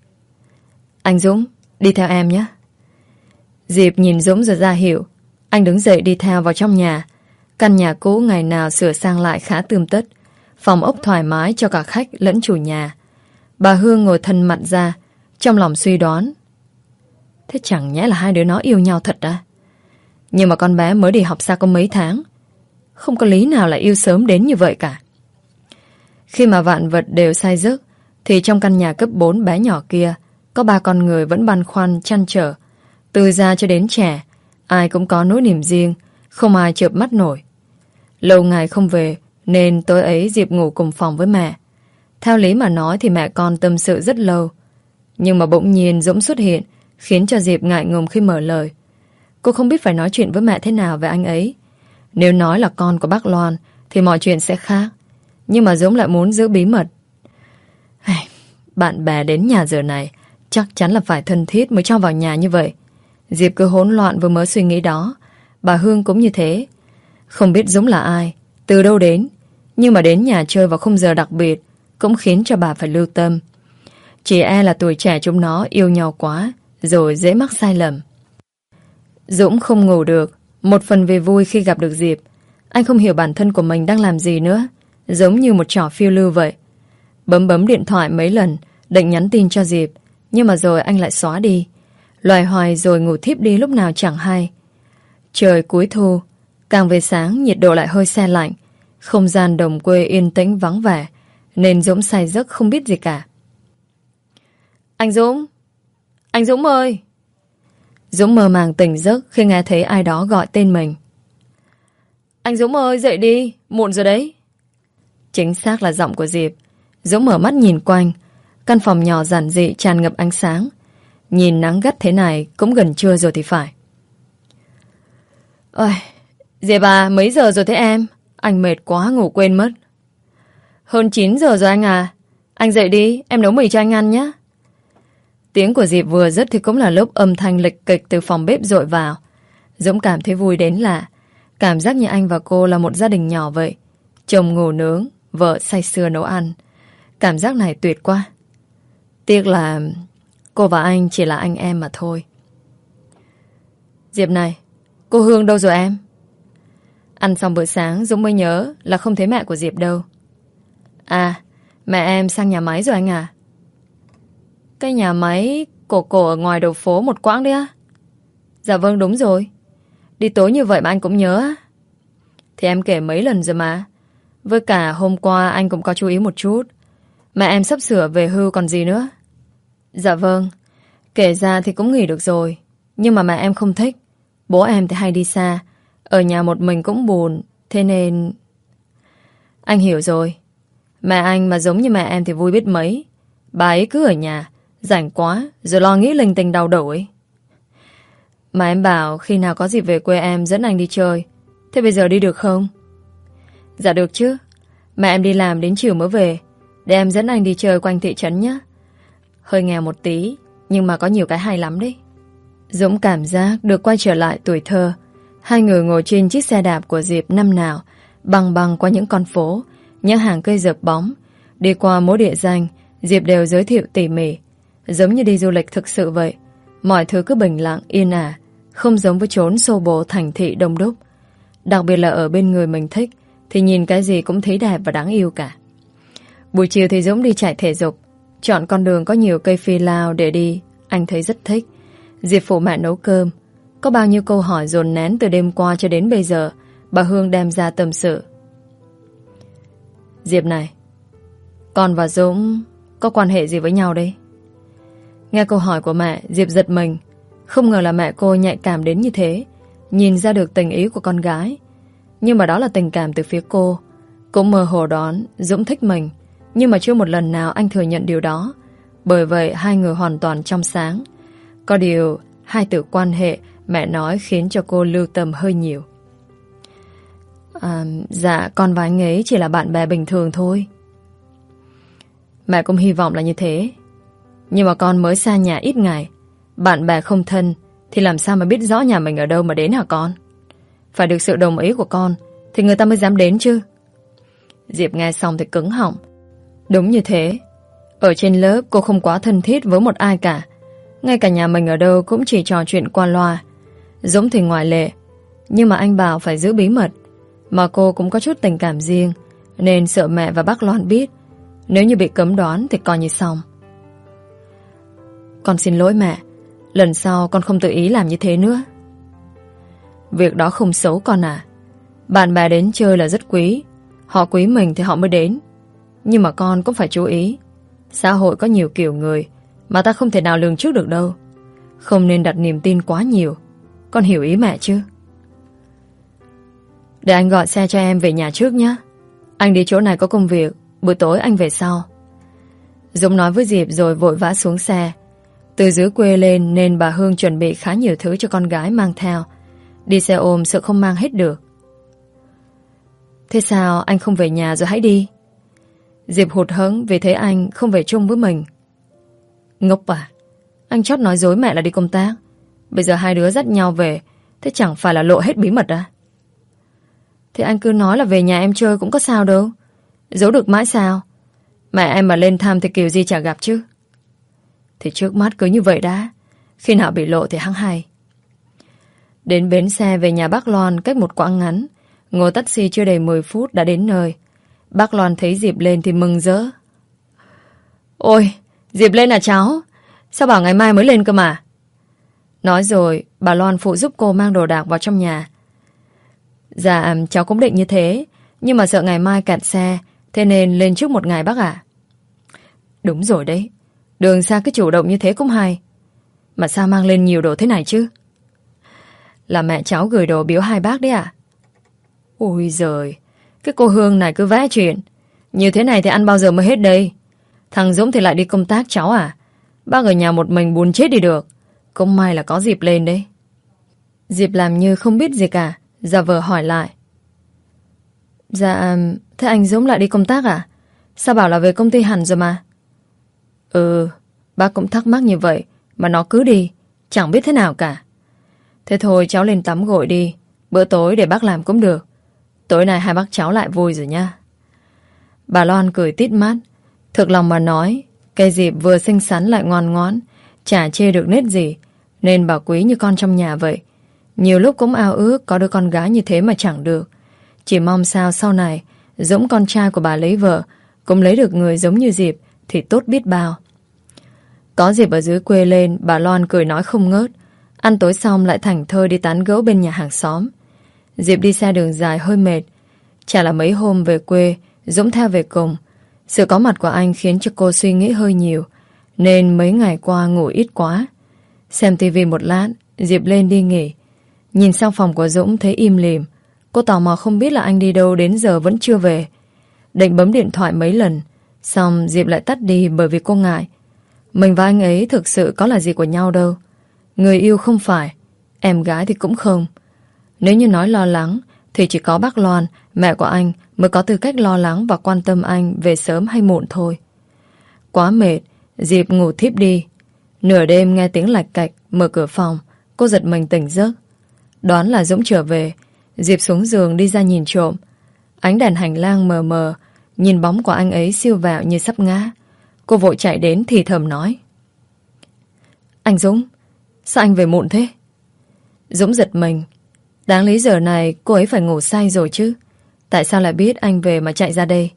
Anh Dũng, đi theo em nhé. Diệp nhìn Dũng rồi ra hiệu. Anh đứng dậy đi theo vào trong nhà. Căn nhà cũ ngày nào sửa sang lại khá tươm tất. Phòng ốc thoải mái cho cả khách lẫn chủ nhà. Bà Hương ngồi thân mặn ra, trong lòng suy đoán. Thế chẳng nhẽ là hai đứa nó yêu nhau thật à? Nhưng mà con bé mới đi học xa có mấy tháng, không có lý nào lại yêu sớm đến như vậy cả. Khi mà vạn vật đều say giấc thì trong căn nhà cấp bốn bé nhỏ kia có ba con người vẫn băn khoăn chăn trở. Từ già cho đến trẻ, ai cũng có nỗi niềm riêng, không ai chợp mắt nổi. Lâu ngày không về nên tối ấy Diệp ngủ cùng phòng với mẹ. Theo lý mà nói thì mẹ con tâm sự rất lâu. Nhưng mà bỗng nhiên Dũng xuất hiện khiến cho Diệp ngại ngùng khi mở lời. Cô không biết phải nói chuyện với mẹ thế nào về anh ấy. Nếu nói là con của bác Loan thì mọi chuyện sẽ khác. Nhưng mà Dũng lại muốn giữ bí mật. Bạn bè đến nhà giờ này chắc chắn là phải thân thiết mới cho vào nhà như vậy. Diệp cứ hỗn loạn vừa mới suy nghĩ đó. Bà Hương cũng như thế. Không biết Dũng là ai, từ đâu đến, nhưng mà đến nhà chơi vào khung giờ đặc biệt cũng khiến cho bà phải lưu tâm. Chỉ e là tuổi trẻ chúng nó yêu nhau quá, rồi dễ mắc sai lầm. Dũng không ngủ được, một phần vì vui khi gặp được Diệp. Anh không hiểu bản thân của mình đang làm gì nữa, giống như một trò phiêu lưu vậy. Bấm bấm điện thoại mấy lần, định nhắn tin cho Diệp, nhưng mà rồi anh lại xóa đi. Loài hoài rồi ngủ thiếp đi lúc nào chẳng hay. Trời cuối thu, càng về sáng nhiệt độ lại hơi se lạnh. Không gian đồng quê yên tĩnh vắng vẻ, nên Dũng say giấc không biết gì cả. Anh Dũng! Anh Dũng ơi! Dũng mơ màng tỉnh giấc khi nghe thấy ai đó gọi tên mình. Anh Dũng ơi, dậy đi, muộn rồi đấy. Chính xác là giọng của Diệp. Dũng mở mắt nhìn quanh. Căn phòng nhỏ giản dị tràn ngập ánh sáng. Nhìn nắng gắt thế này cũng gần trưa rồi thì phải. Ôi, Diệp à, mấy giờ rồi thế em? Anh mệt quá ngủ quên mất. Hơn chín giờ rồi anh à. Anh dậy đi, em nấu mì cho anh ăn nhé. Tiếng của Diệp vừa dứt thì cũng là lúc âm thanh lịch kịch từ phòng bếp dội vào. Dũng cảm thấy vui đến lạ. Cảm giác như anh và cô là một gia đình nhỏ vậy. Chồng ngủ nướng, vợ say sưa nấu ăn. Cảm giác này tuyệt quá. Tiếc là cô và anh chỉ là anh em mà thôi. Diệp này, cô Hương đâu rồi em? Ăn xong bữa sáng Dũng mới nhớ là không thấy mẹ của Diệp đâu. À, mẹ em sang nhà máy rồi anh à? Cái nhà máy cổ cổ ở ngoài đầu phố một quãng đấy á? Dạ vâng, đúng rồi. Đi tối như vậy mà anh cũng nhớ á? Thì em kể mấy lần rồi mà. Với cả hôm qua anh cũng có chú ý một chút. Mẹ em sắp sửa về hưu còn gì nữa. Dạ vâng. Kể ra thì cũng nghỉ được rồi. Nhưng mà mẹ em không thích. Bố em thì hay đi xa. Ở nhà một mình cũng buồn. Thế nên... Anh hiểu rồi. Mẹ anh mà giống như mẹ em thì vui biết mấy. Bà ấy cứ ở nhà rảnh quá rồi lo nghĩ linh tinh đau đầu ấy. Mà em bảo khi nào có dịp về quê em dẫn anh đi chơi. Thế bây giờ đi được không? Dạ được chứ. Mẹ em đi làm đến chiều mới về. Để em dẫn anh đi chơi quanh thị trấn nhé. Hơi nghèo một tí, nhưng mà có nhiều cái hay lắm đấy. Dũng cảm giác được quay trở lại tuổi thơ. Hai người ngồi trên chiếc xe đạp của Diệp năm nào, băng băng qua những con phố, những hàng cây dợp bóng. Đi qua mỗi địa danh, Diệp đều giới thiệu tỉ mỉ. Giống như đi du lịch thực sự vậy. Mọi thứ cứ bình lặng, yên ả, không giống với chốn xô bồ thành thị đông đúc. Đặc biệt là ở bên người mình thích thì nhìn cái gì cũng thấy đẹp và đáng yêu cả. Buổi chiều thì Dũng đi chạy thể dục. Chọn con đường có nhiều cây phi lao để đi. Anh thấy rất thích. Diệp phụ mẹ nấu cơm. Có bao nhiêu câu hỏi dồn nén từ đêm qua cho đến bây giờ, bà Hương đem ra tâm sự. Diệp này, con và Dũng có quan hệ gì với nhau đây? Nghe câu hỏi của mẹ, Diệp giật mình. Không ngờ là mẹ cô nhạy cảm đến như thế, nhìn ra được tình ý của con gái. Nhưng mà đó là tình cảm từ phía cô. Cũng mơ hồ đoán Dũng thích mình, nhưng mà chưa một lần nào anh thừa nhận điều đó. Bởi vậy hai người hoàn toàn trong sáng. Có điều hai từ quan hệ mẹ nói khiến cho cô lưu tâm hơi nhiều. À, dạ con và anh ấy chỉ là bạn bè bình thường thôi. Mẹ cũng hy vọng là như thế. Nhưng mà con mới xa nhà ít ngày, bạn bè không thân thì làm sao mà biết rõ nhà mình ở đâu mà đến hả con? Phải được sự đồng ý của con thì người ta mới dám đến chứ. Diệp nghe xong thì cứng họng. Đúng như thế. Ở trên lớp cô không quá thân thiết với một ai cả. Ngay cả nhà mình ở đâu cũng chỉ trò chuyện qua loa. Dũng thì ngoại lệ. Nhưng mà anh bảo phải giữ bí mật. Mà cô cũng có chút tình cảm riêng, nên sợ mẹ và bác Loan biết. Nếu như bị cấm đoán thì coi như xong. Con xin lỗi mẹ. Lần sau con không tự ý làm như thế nữa. Việc đó không xấu con à. Bạn bè đến chơi là rất quý. Họ quý mình thì họ mới đến. Nhưng mà con cũng phải chú ý. Xã hội có nhiều kiểu người mà ta không thể nào lường trước được đâu. Không nên đặt niềm tin quá nhiều. Con hiểu ý mẹ chứ? Để anh gọi xe cho em về nhà trước nhé. Anh đi chỗ này có công việc. Buổi tối anh về sau. Dũng nói với Diệp rồi vội vã xuống xe. Từ dưới quê lên nên bà Hương chuẩn bị khá nhiều thứ cho con gái mang theo. Đi xe ôm sợ không mang hết được. Thế sao anh không về nhà rồi hãy đi? Diệp hụt hẫng vì thấy anh không về chung với mình. Ngốc à. Anh chót nói dối mẹ là đi công tác. Bây giờ hai đứa dắt nhau về, thế chẳng phải là lộ hết bí mật à? Thì anh cứ nói là về nhà em chơi cũng có sao đâu. Giấu được mãi sao? Mẹ em mà lên thăm thì kiểu gì chả gặp chứ. Thì trước mắt cứ như vậy đã. Khi nào bị lộ thì hăng hay. Đến bến xe về nhà bác Loan cách một quãng ngắn. Ngồi taxi chưa đầy mười phút đã đến nơi. Bác Loan thấy Diệp lên thì mừng rỡ. Ôi, Diệp lên à cháu? Sao bảo ngày mai mới lên cơ mà? Nói rồi, bà Loan phụ giúp cô mang đồ đạc vào trong nhà. Dạ, cháu cũng định như thế. Nhưng mà sợ ngày mai kẹt xe, thế nên lên trước một ngày bác ạ. Đúng rồi đấy. Đường xa cứ chủ động như thế cũng hay. Mà sao mang lên nhiều đồ thế này chứ? Là mẹ cháu gửi đồ biếu hai bác đấy ạ. Ôi giời, cái cô Hương này cứ vẽ chuyện. Như thế này thì ăn bao giờ mới hết đây? Thằng Dũng thì lại đi công tác cháu à? Bác ở nhà một mình buồn chết đi được. Cũng may là có Diệp lên đấy. Diệp làm như không biết gì cả, giả vờ hỏi lại. Dạ, thế anh Dũng lại đi công tác à? Sao bảo là về công ty hẳn rồi mà? Ừ, bác cũng thắc mắc như vậy, mà nó cứ đi, chẳng biết thế nào cả. Thế thôi cháu lên tắm gội đi, bữa tối để bác làm cũng được. Tối nay hai bác cháu lại vui rồi nha. Bà Loan cười tít mắt. Thực lòng mà nói, cây Diệp vừa xinh xắn lại ngoan ngoãn, chả chê được nết gì, nên bà quý như con trong nhà vậy. Nhiều lúc cũng ao ước có đứa con gái như thế mà chẳng được. Chỉ mong sao sau này Dũng con trai của bà lấy vợ cũng lấy được người giống như Diệp thì tốt biết bao. Có Diệp ở dưới quê lên, bà Loan cười nói không ngớt. Ăn tối xong lại thảnh thơi đi tán gẫu bên nhà hàng xóm. Diệp đi xe đường dài hơi mệt. Chả là mấy hôm về quê Dũng theo về cùng. Sự có mặt của anh khiến cho cô suy nghĩ hơi nhiều, nên mấy ngày qua ngủ ít quá. Xem tivi một lát, Diệp lên đi nghỉ. Nhìn sang phòng của Dũng thấy im lìm. Cô tò mò không biết là anh đi đâu đến giờ vẫn chưa về. Định bấm điện thoại mấy lần, xong Diệp lại tắt đi bởi vì cô ngại. Mình và anh ấy thực sự có là gì của nhau đâu. Người yêu không phải, em gái thì cũng không. Nếu như nói lo lắng thì chỉ có bác Loan, mẹ của anh, mới có tư cách lo lắng và quan tâm anh về sớm hay muộn thôi. Quá mệt, Diệp ngủ thiếp đi. Nửa đêm nghe tiếng lạch cạch mở cửa phòng, cô giật mình tỉnh giấc. Đoán là Dũng trở về, Diệp xuống giường đi ra nhìn trộm. Ánh đèn hành lang mờ mờ, nhìn bóng của anh ấy siêu vẹo như sắp ngã. Cô vội chạy đến thì thầm nói. Anh Dũng, sao anh về muộn thế? Dũng giật mình. Đáng lý giờ này cô ấy phải ngủ say rồi chứ. Tại sao lại biết anh về mà chạy ra đây?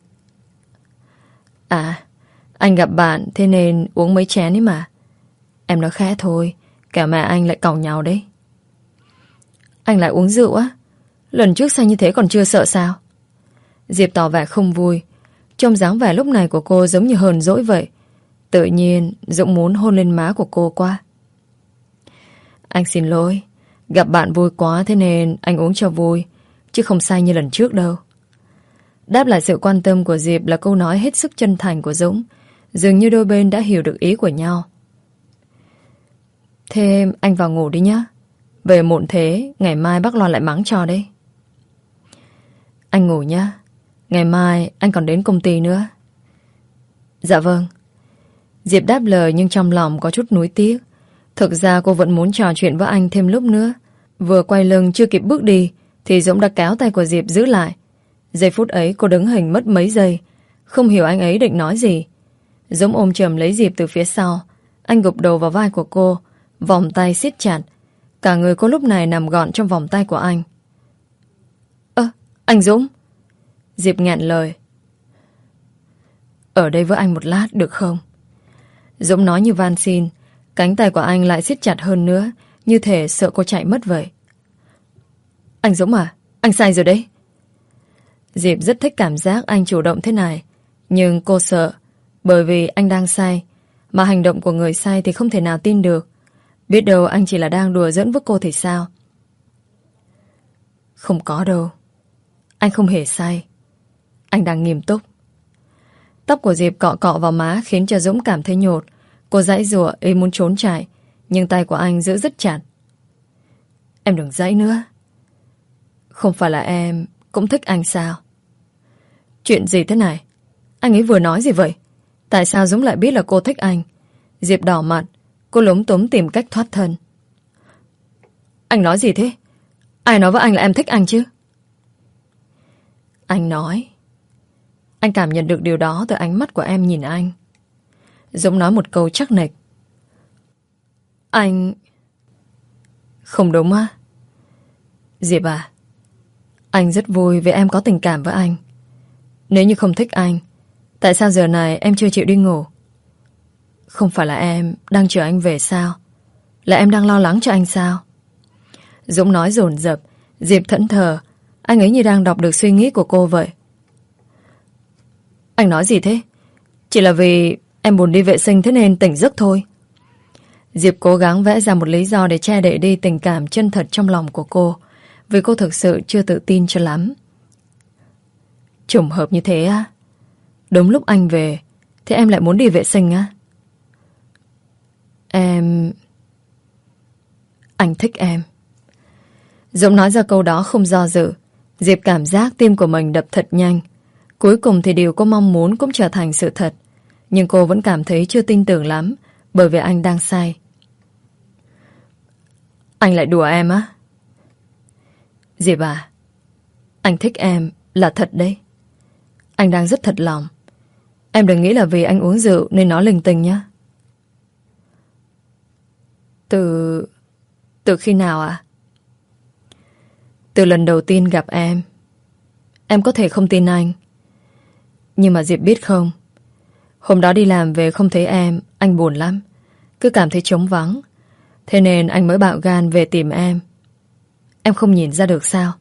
À, anh gặp bạn thế nên uống mấy chén ấy mà. Em nói khẽ thôi, kẻo mẹ anh lại càu nhau đấy. Anh lại uống rượu á? Lần trước say như thế còn chưa sợ sao? Diệp tỏ vẻ không vui. Trông dáng vẻ lúc này của cô giống như hờn dỗi vậy. Tự nhiên Dũng muốn hôn lên má của cô quá. Anh xin lỗi, gặp bạn vui quá thế nên anh uống cho vui, chứ không say như lần trước đâu. Đáp lại sự quan tâm của Diệp là câu nói hết sức chân thành của Dũng. Dường như đôi bên đã hiểu được ý của nhau. Thế anh vào ngủ đi nhá. Về muộn thế, ngày mai bác Loan lại mắng cho đấy. Anh ngủ nhá. Ngày mai anh còn đến công ty nữa. Dạ vâng. Diệp đáp lời nhưng trong lòng có chút nuối tiếc. Thực ra cô vẫn muốn trò chuyện với anh thêm lúc nữa. Vừa quay lưng chưa kịp bước đi thì Dũng đã kéo tay của Diệp giữ lại. Giây phút ấy cô đứng hình mất mấy giây, không hiểu anh ấy định nói gì. Dũng ôm chầm lấy Diệp từ phía sau. Anh gục đầu vào vai của cô, vòng tay siết chặt. Cả người cô lúc này nằm gọn trong vòng tay của anh. Ơ, anh Dũng. Diệp nghẹn lời. Ở đây với anh một lát được không? Dũng nói như van xin. Cánh tay của anh lại siết chặt hơn nữa, như thể sợ cô chạy mất vậy. Anh Dũng à, anh sai rồi đấy. Diệp rất thích cảm giác anh chủ động thế này, nhưng cô sợ, bởi vì anh đang say, mà hành động của người say thì không thể nào tin được. Biết đâu anh chỉ là đang đùa giỡn với cô thì sao? Không có đâu. Anh không hề say. Anh đang nghiêm túc. Tóc của Diệp cọ cọ vào má khiến cho Dũng cảm thấy nhột. Cô giãy giụa ý muốn trốn chạy, nhưng tay của anh giữ rất chặt. Em đừng giãy nữa. Không phải là em cũng thích anh sao? Chuyện gì thế này? Anh ấy vừa nói gì vậy? Tại sao Dũng lại biết là cô thích anh? Diệp đỏ mặt. Cô lúng túng tìm cách thoát thân. Anh nói gì thế? Ai nói với anh là em thích anh chứ? Anh nói. Anh cảm nhận được điều đó từ ánh mắt của em nhìn anh. Dũng nói một câu chắc nịch. Anh... Không đúng á? Diệp à, anh rất vui vì em có tình cảm với anh. Nếu như không thích anh, tại sao giờ này em chưa chịu đi ngủ? Không phải là em đang chờ anh về sao? Là em đang lo lắng cho anh sao? Dũng nói dồn dập. Diệp thẫn thờ. Anh ấy như đang đọc được suy nghĩ của cô vậy. Anh nói gì thế? Chỉ là vì em buồn đi vệ sinh thế nên tỉnh giấc thôi. Diệp cố gắng vẽ ra một lý do để che đậy đi tình cảm chân thật trong lòng của cô, vì cô thực sự chưa tự tin cho lắm. Trùng hợp như thế á? Đúng lúc anh về, thế em lại muốn đi vệ sinh á? Em... Anh thích em. Dũng nói ra câu đó không do dự. Diệp cảm giác tim của mình đập thật nhanh. Cuối cùng thì điều cô mong muốn cũng trở thành sự thật. Nhưng cô vẫn cảm thấy chưa tin tưởng lắm, bởi vì anh đang say. Anh lại đùa em á? Diệp à, anh thích em là thật đấy. Anh đang rất thật lòng. Em đừng nghĩ là vì anh uống rượu nên nói linh tinh nhé. Từ... Từ khi nào ạ? À? Từ lần đầu tiên gặp em. Em có thể không tin anh, nhưng mà Diệp biết không, hôm đó đi làm về không thấy em, anh buồn lắm, cứ cảm thấy trống vắng. Thế nên anh mới bạo gan về tìm em. Em không nhìn ra được sao?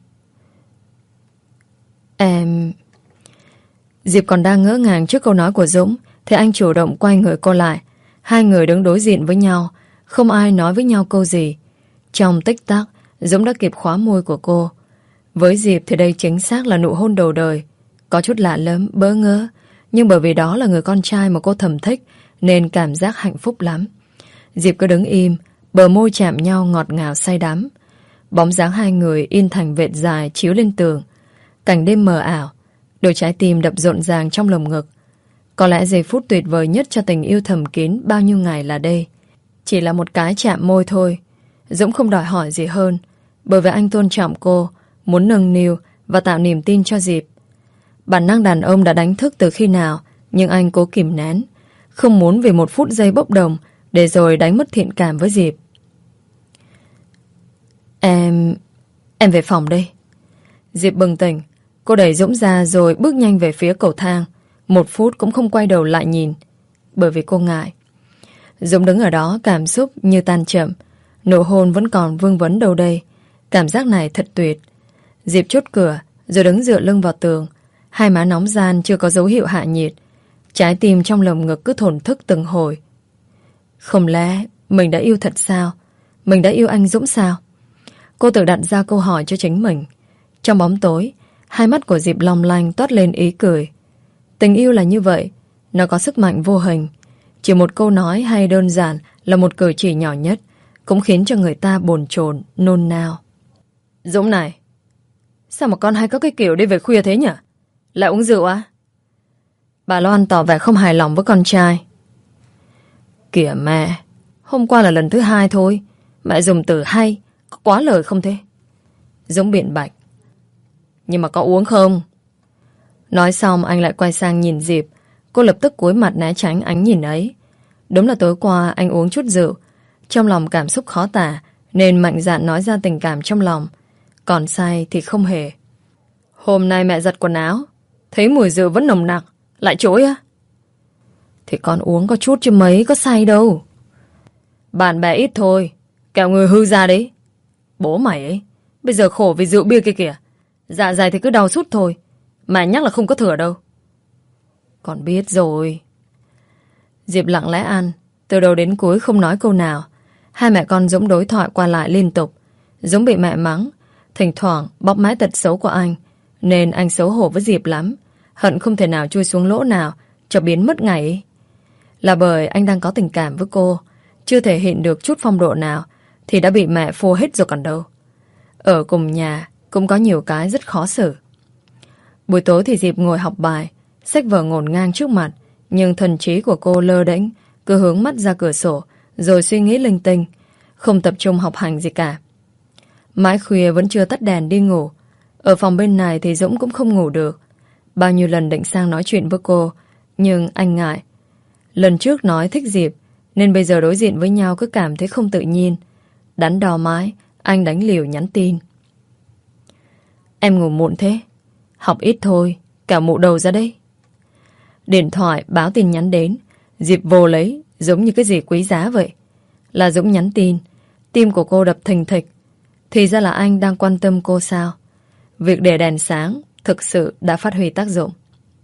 Em... Diệp còn đang ngỡ ngàng trước câu nói của Dũng thì anh chủ động quay người cô lại. Hai người đứng đối diện với nhau, không ai nói với nhau câu gì. Trong tích tắc, Dũng đã kịp khóa môi của cô. Với Diệp thì đây chính xác là nụ hôn đầu đời. Có chút lạ lắm, bỡ ngỡ, nhưng bởi vì đó là người con trai mà cô thầm thích nên cảm giác hạnh phúc lắm. Diệp cứ đứng im, bờ môi chạm nhau ngọt ngào say đắm. Bóng dáng hai người in thành vệt dài chiếu lên tường. Cảnh đêm mờ ảo, đôi trái tim đập rộn ràng trong lồng ngực. Có lẽ giây phút tuyệt vời nhất cho tình yêu thầm kín bao nhiêu ngày là đây. Chỉ là một cái chạm môi thôi. Dũng không đòi hỏi gì hơn, bởi vì anh tôn trọng cô, muốn nâng niu và tạo niềm tin cho Diệp. Bản năng đàn ông đã đánh thức từ khi nào, nhưng anh cố kìm nén, không muốn vì một phút giây bốc đồng để rồi đánh mất thiện cảm với Diệp. Em... Em về phòng đây. Diệp bừng tỉnh. Cô đẩy Dũng ra rồi bước nhanh về phía cầu thang. Một phút cũng không quay đầu lại nhìn, bởi vì cô ngại. Dũng đứng ở đó cảm xúc như tan chậm. Nụ hôn vẫn còn vương vấn đâu đây. Cảm giác này thật tuyệt. Diệp chốt cửa rồi đứng dựa lưng vào tường. Hai má nóng ran chưa có dấu hiệu hạ nhiệt. Trái tim trong lồng ngực cứ thổn thức từng hồi. Không lẽ mình đã yêu thật sao? Mình đã yêu anh Dũng sao? Cô tự đặt ra câu hỏi cho chính mình. Trong bóng tối, hai mắt của Diệp long lanh toát lên ý cười. Tình yêu là như vậy, nó có sức mạnh vô hình. Chỉ một câu nói hay đơn giản là một cử chỉ nhỏ nhất cũng khiến cho người ta bồn chồn, nôn nao. Dũng này, sao mà con hay có cái kiểu đi về khuya thế nhỉ? Lại uống rượu á? Bà Loan tỏ vẻ không hài lòng với con trai. Kìa mẹ, hôm qua là lần thứ hai thôi. Mẹ dùng từ hay, có quá lời không thế? Dũng biện bạch. Nhưng mà có uống không? Nói xong anh lại quay sang nhìn Diệp. Cô lập tức cúi mặt né tránh ánh nhìn ấy. Đúng là tối qua anh uống chút rượu, trong lòng cảm xúc khó tả nên mạnh dạn nói ra tình cảm trong lòng. Còn say thì không hề. Hôm nay mẹ giặt quần áo, thấy mùi rượu vẫn nồng nặc, lại chối á? Thì con uống có chút chứ mấy có say đâu. Bạn bè ít thôi, kẻo người hư ra đấy. Bố mày ấy, bây giờ khổ vì rượu bia kia kìa. Dạ dày thì cứ đau sút thôi, mà nhắc là không có thừa đâu. Con biết rồi. Diệp lặng lẽ ăn, từ đầu đến cuối không nói câu nào. Hai mẹ con Dũng đối thoại qua lại liên tục. Dũng bị mẹ mắng, thỉnh thoảng bóc mái tật xấu của anh, nên anh xấu hổ với Diệp lắm. Hận không thể nào chui xuống lỗ nào cho biến mất ngày ấy. Là bởi anh đang có tình cảm với cô, chưa thể hiện được chút phong độ nào thì đã bị mẹ phô hết rồi còn đâu. Ở cùng nhà cũng có nhiều cái rất khó xử. Buổi tối thì Diệp ngồi học bài, sách vở ngổn ngang trước mặt, nhưng thần trí của cô lơ đễnh, cứ hướng mắt ra cửa sổ rồi suy nghĩ linh tinh, không tập trung học hành gì cả. Mãi khuya vẫn chưa tắt đèn đi ngủ. Ở phòng bên này thì Dũng cũng không ngủ được. Bao nhiêu lần định sang nói chuyện với cô, nhưng anh ngại. Lần trước nói thích Diệp, nên bây giờ đối diện với nhau cứ cảm thấy không tự nhiên. Đắn đo mãi, anh đánh liều nhắn tin. Em ngủ muộn thế? Học ít thôi, cả mụ đầu ra đây. Điện thoại báo tin nhắn đến. Diệp vô lấy, giống như cái gì quý giá vậy. Là Dũng nhắn tin. Tim của cô đập thình thịch. Thì ra là anh đang quan tâm cô sao? Việc để đèn sáng thực sự đã phát huy tác dụng.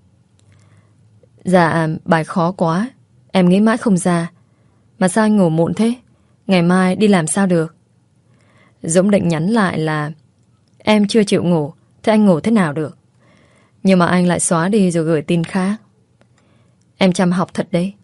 Dạ, bài khó quá, em nghĩ mãi không ra. Mà sao anh ngủ muộn thế? Ngày mai đi làm sao được? Dũng định nhắn lại là em chưa chịu ngủ, thế anh ngủ thế nào được? Nhưng mà anh lại xóa đi rồi gửi tin khác. Em chăm học thật đấy.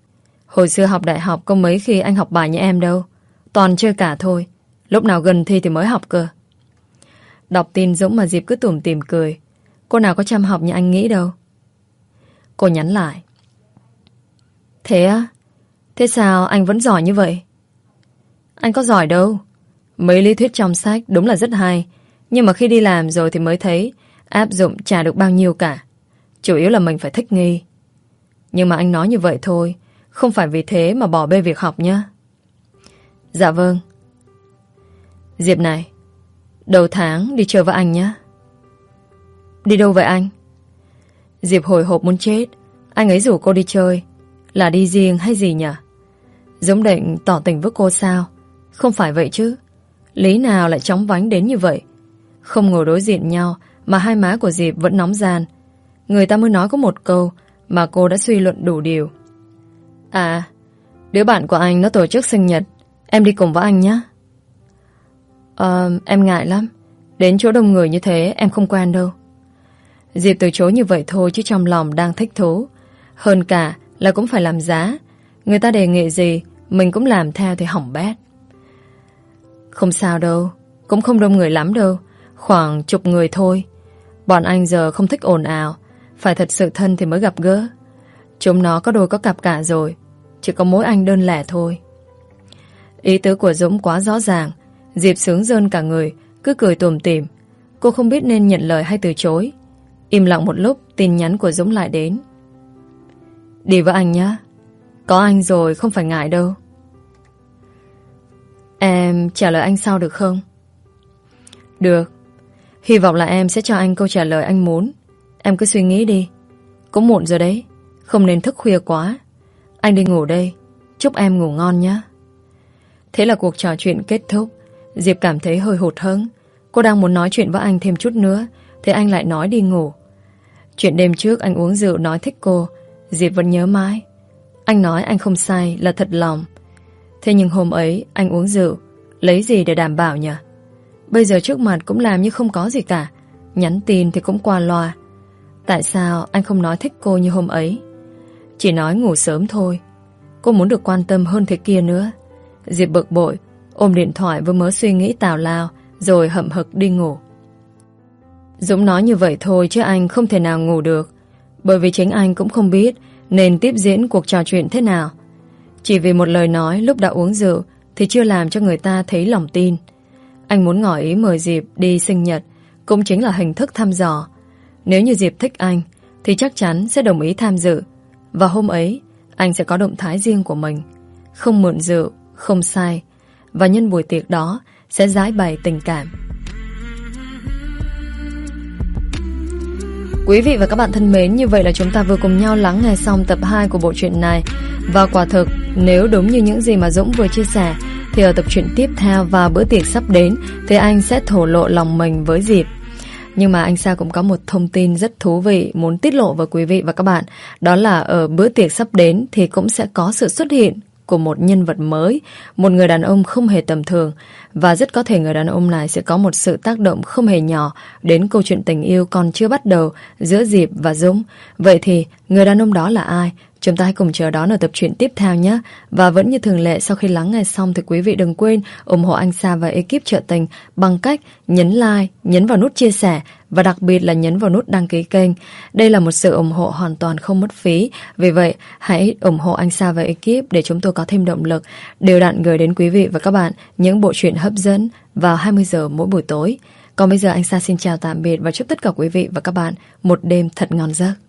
Hồi xưa học đại học có mấy khi anh học bài như em đâu. Toàn chơi cả thôi. Lúc nào gần thi thì mới học cơ. Đọc tin Dũng mà Diệp cứ tủm tỉm cười. Cô nào có chăm học như anh nghĩ đâu. Cô nhắn lại. Thế á? Thế sao anh vẫn giỏi như vậy? Anh có giỏi đâu. Mấy lý thuyết trong sách đúng là rất hay, nhưng mà khi đi làm rồi thì mới thấy áp dụng chả được bao nhiêu cả. Chủ yếu là mình phải thích nghi. Nhưng mà anh nói như vậy thôi, không phải vì thế mà bỏ bê việc học nhá. Dạ vâng. Diệp này, đầu tháng đi chơi với anh nhé. Đi đâu vậy anh? Diệp hồi hộp muốn chết. Anh ấy rủ cô đi chơi. Là đi riêng hay gì nhỉ? Dũng định tỏ tình với cô sao? Không phải vậy chứ. Lý nào lại chóng vánh đến như vậy? Không ngồi đối diện nhau mà hai má của Diệp vẫn nóng gian. Người ta mới nói có một câu mà cô đã suy luận đủ điều. À, đứa bạn của anh nó tổ chức sinh nhật, em đi cùng với anh nhé. Ờ, em ngại lắm. Đến chỗ đông người như thế em không quen đâu. Diệp từ chối như vậy thôi chứ trong lòng đang thích thú. Hơn cả là cũng phải làm giá. Người ta đề nghị gì mình cũng làm theo thì hỏng bét. Không sao đâu, cũng không đông người lắm đâu, khoảng chục người thôi. Bọn anh giờ không thích ồn ào, phải thật sự thân thì mới gặp gỡ. Chúng nó có đôi có cặp cả rồi, chỉ có mỗi anh đơn lẻ thôi. Ý tứ của Dũng quá rõ ràng. Diệp sướng rơn cả người, cứ cười tủm tỉm. Cô không biết nên nhận lời hay từ chối. Im lặng một lúc, tin nhắn của Dũng lại đến. Đi với anh nhé. Có anh rồi không phải ngại đâu. Em trả lời anh sau được không? Được. Hy vọng là em sẽ cho anh câu trả lời anh muốn. Em cứ suy nghĩ đi. Cũng muộn rồi đấy, không nên thức khuya quá. Anh đi ngủ đây. Chúc em ngủ ngon nhé. Thế là cuộc trò chuyện kết thúc. Diệp cảm thấy hơi hụt hẫng. Cô đang muốn nói chuyện với anh thêm chút nữa, thế anh lại nói đi ngủ. Chuyện đêm trước anh uống rượu nói thích cô, Diệp vẫn nhớ mãi. Anh nói anh không sai là thật lòng. Thế nhưng hôm ấy anh uống rượu, lấy gì để đảm bảo nhỉ? Bây giờ trước mặt cũng làm như không có gì cả, nhắn tin thì cũng qua loa. Tại sao anh không nói thích cô như hôm ấy? Chỉ nói ngủ sớm thôi. Cô muốn được quan tâm hơn thế kia nữa. Diệp bực bội, ôm điện thoại với mớ suy nghĩ tào lao, rồi hậm hực đi ngủ. Dũng nói như vậy thôi chứ anh không thể nào ngủ được, bởi vì chính anh cũng không biết nên tiếp diễn cuộc trò chuyện thế nào. Chỉ vì một lời nói lúc đã uống rượu thì chưa làm cho người ta thấy lòng tin. Anh muốn ngỏ ý mời Diệp đi sinh nhật, cũng chính là hình thức thăm dò. Nếu như Diệp thích anh thì chắc chắn sẽ đồng ý tham dự. Và hôm ấy anh sẽ có động thái riêng của mình, không mượn rượu, không sai. Và nhân buổi tiệc đó sẽ giải bày tình cảm. Quý vị và các bạn thân mến, như vậy là chúng ta vừa cùng nhau lắng nghe xong tập hai của bộ truyện này. Và quả thực, nếu đúng như những gì mà Dũng vừa chia sẻ, thì ở tập truyện tiếp theo và bữa tiệc sắp đến thì anh sẽ thổ lộ lòng mình với Diệp. Nhưng mà anh Sa cũng có một thông tin rất thú vị muốn tiết lộ với quý vị và các bạn. Đó là ở bữa tiệc sắp đến thì cũng sẽ có sự xuất hiện của một nhân vật mới, một người đàn ông không hề tầm thường. Và rất có thể người đàn ông này sẽ có một sự tác động không hề nhỏ đến câu chuyện tình yêu còn chưa bắt đầu giữa Diệp và Dũng. Vậy thì người đàn ông đó là ai? Chúng ta hãy cùng chờ đón ở tập truyện tiếp theo nhé. Và vẫn như thường lệ, sau khi lắng nghe xong thì quý vị đừng quên ủng hộ anh Sa và ekip Trợ Tình bằng cách nhấn like, nhấn vào nút chia sẻ và đặc biệt là nhấn vào nút đăng ký kênh. Đây là một sự ủng hộ hoàn toàn không mất phí. Vì vậy, hãy ủng hộ anh Sa và ekip để chúng tôi có thêm động lực đều đặn gửi đến quý vị và các bạn những bộ truyện hấp dẫn vào hai mươi giờ mỗi buổi tối. Còn bây giờ anh Sa xin chào tạm biệt và chúc tất cả quý vị và các bạn một đêm thật ngon giấc.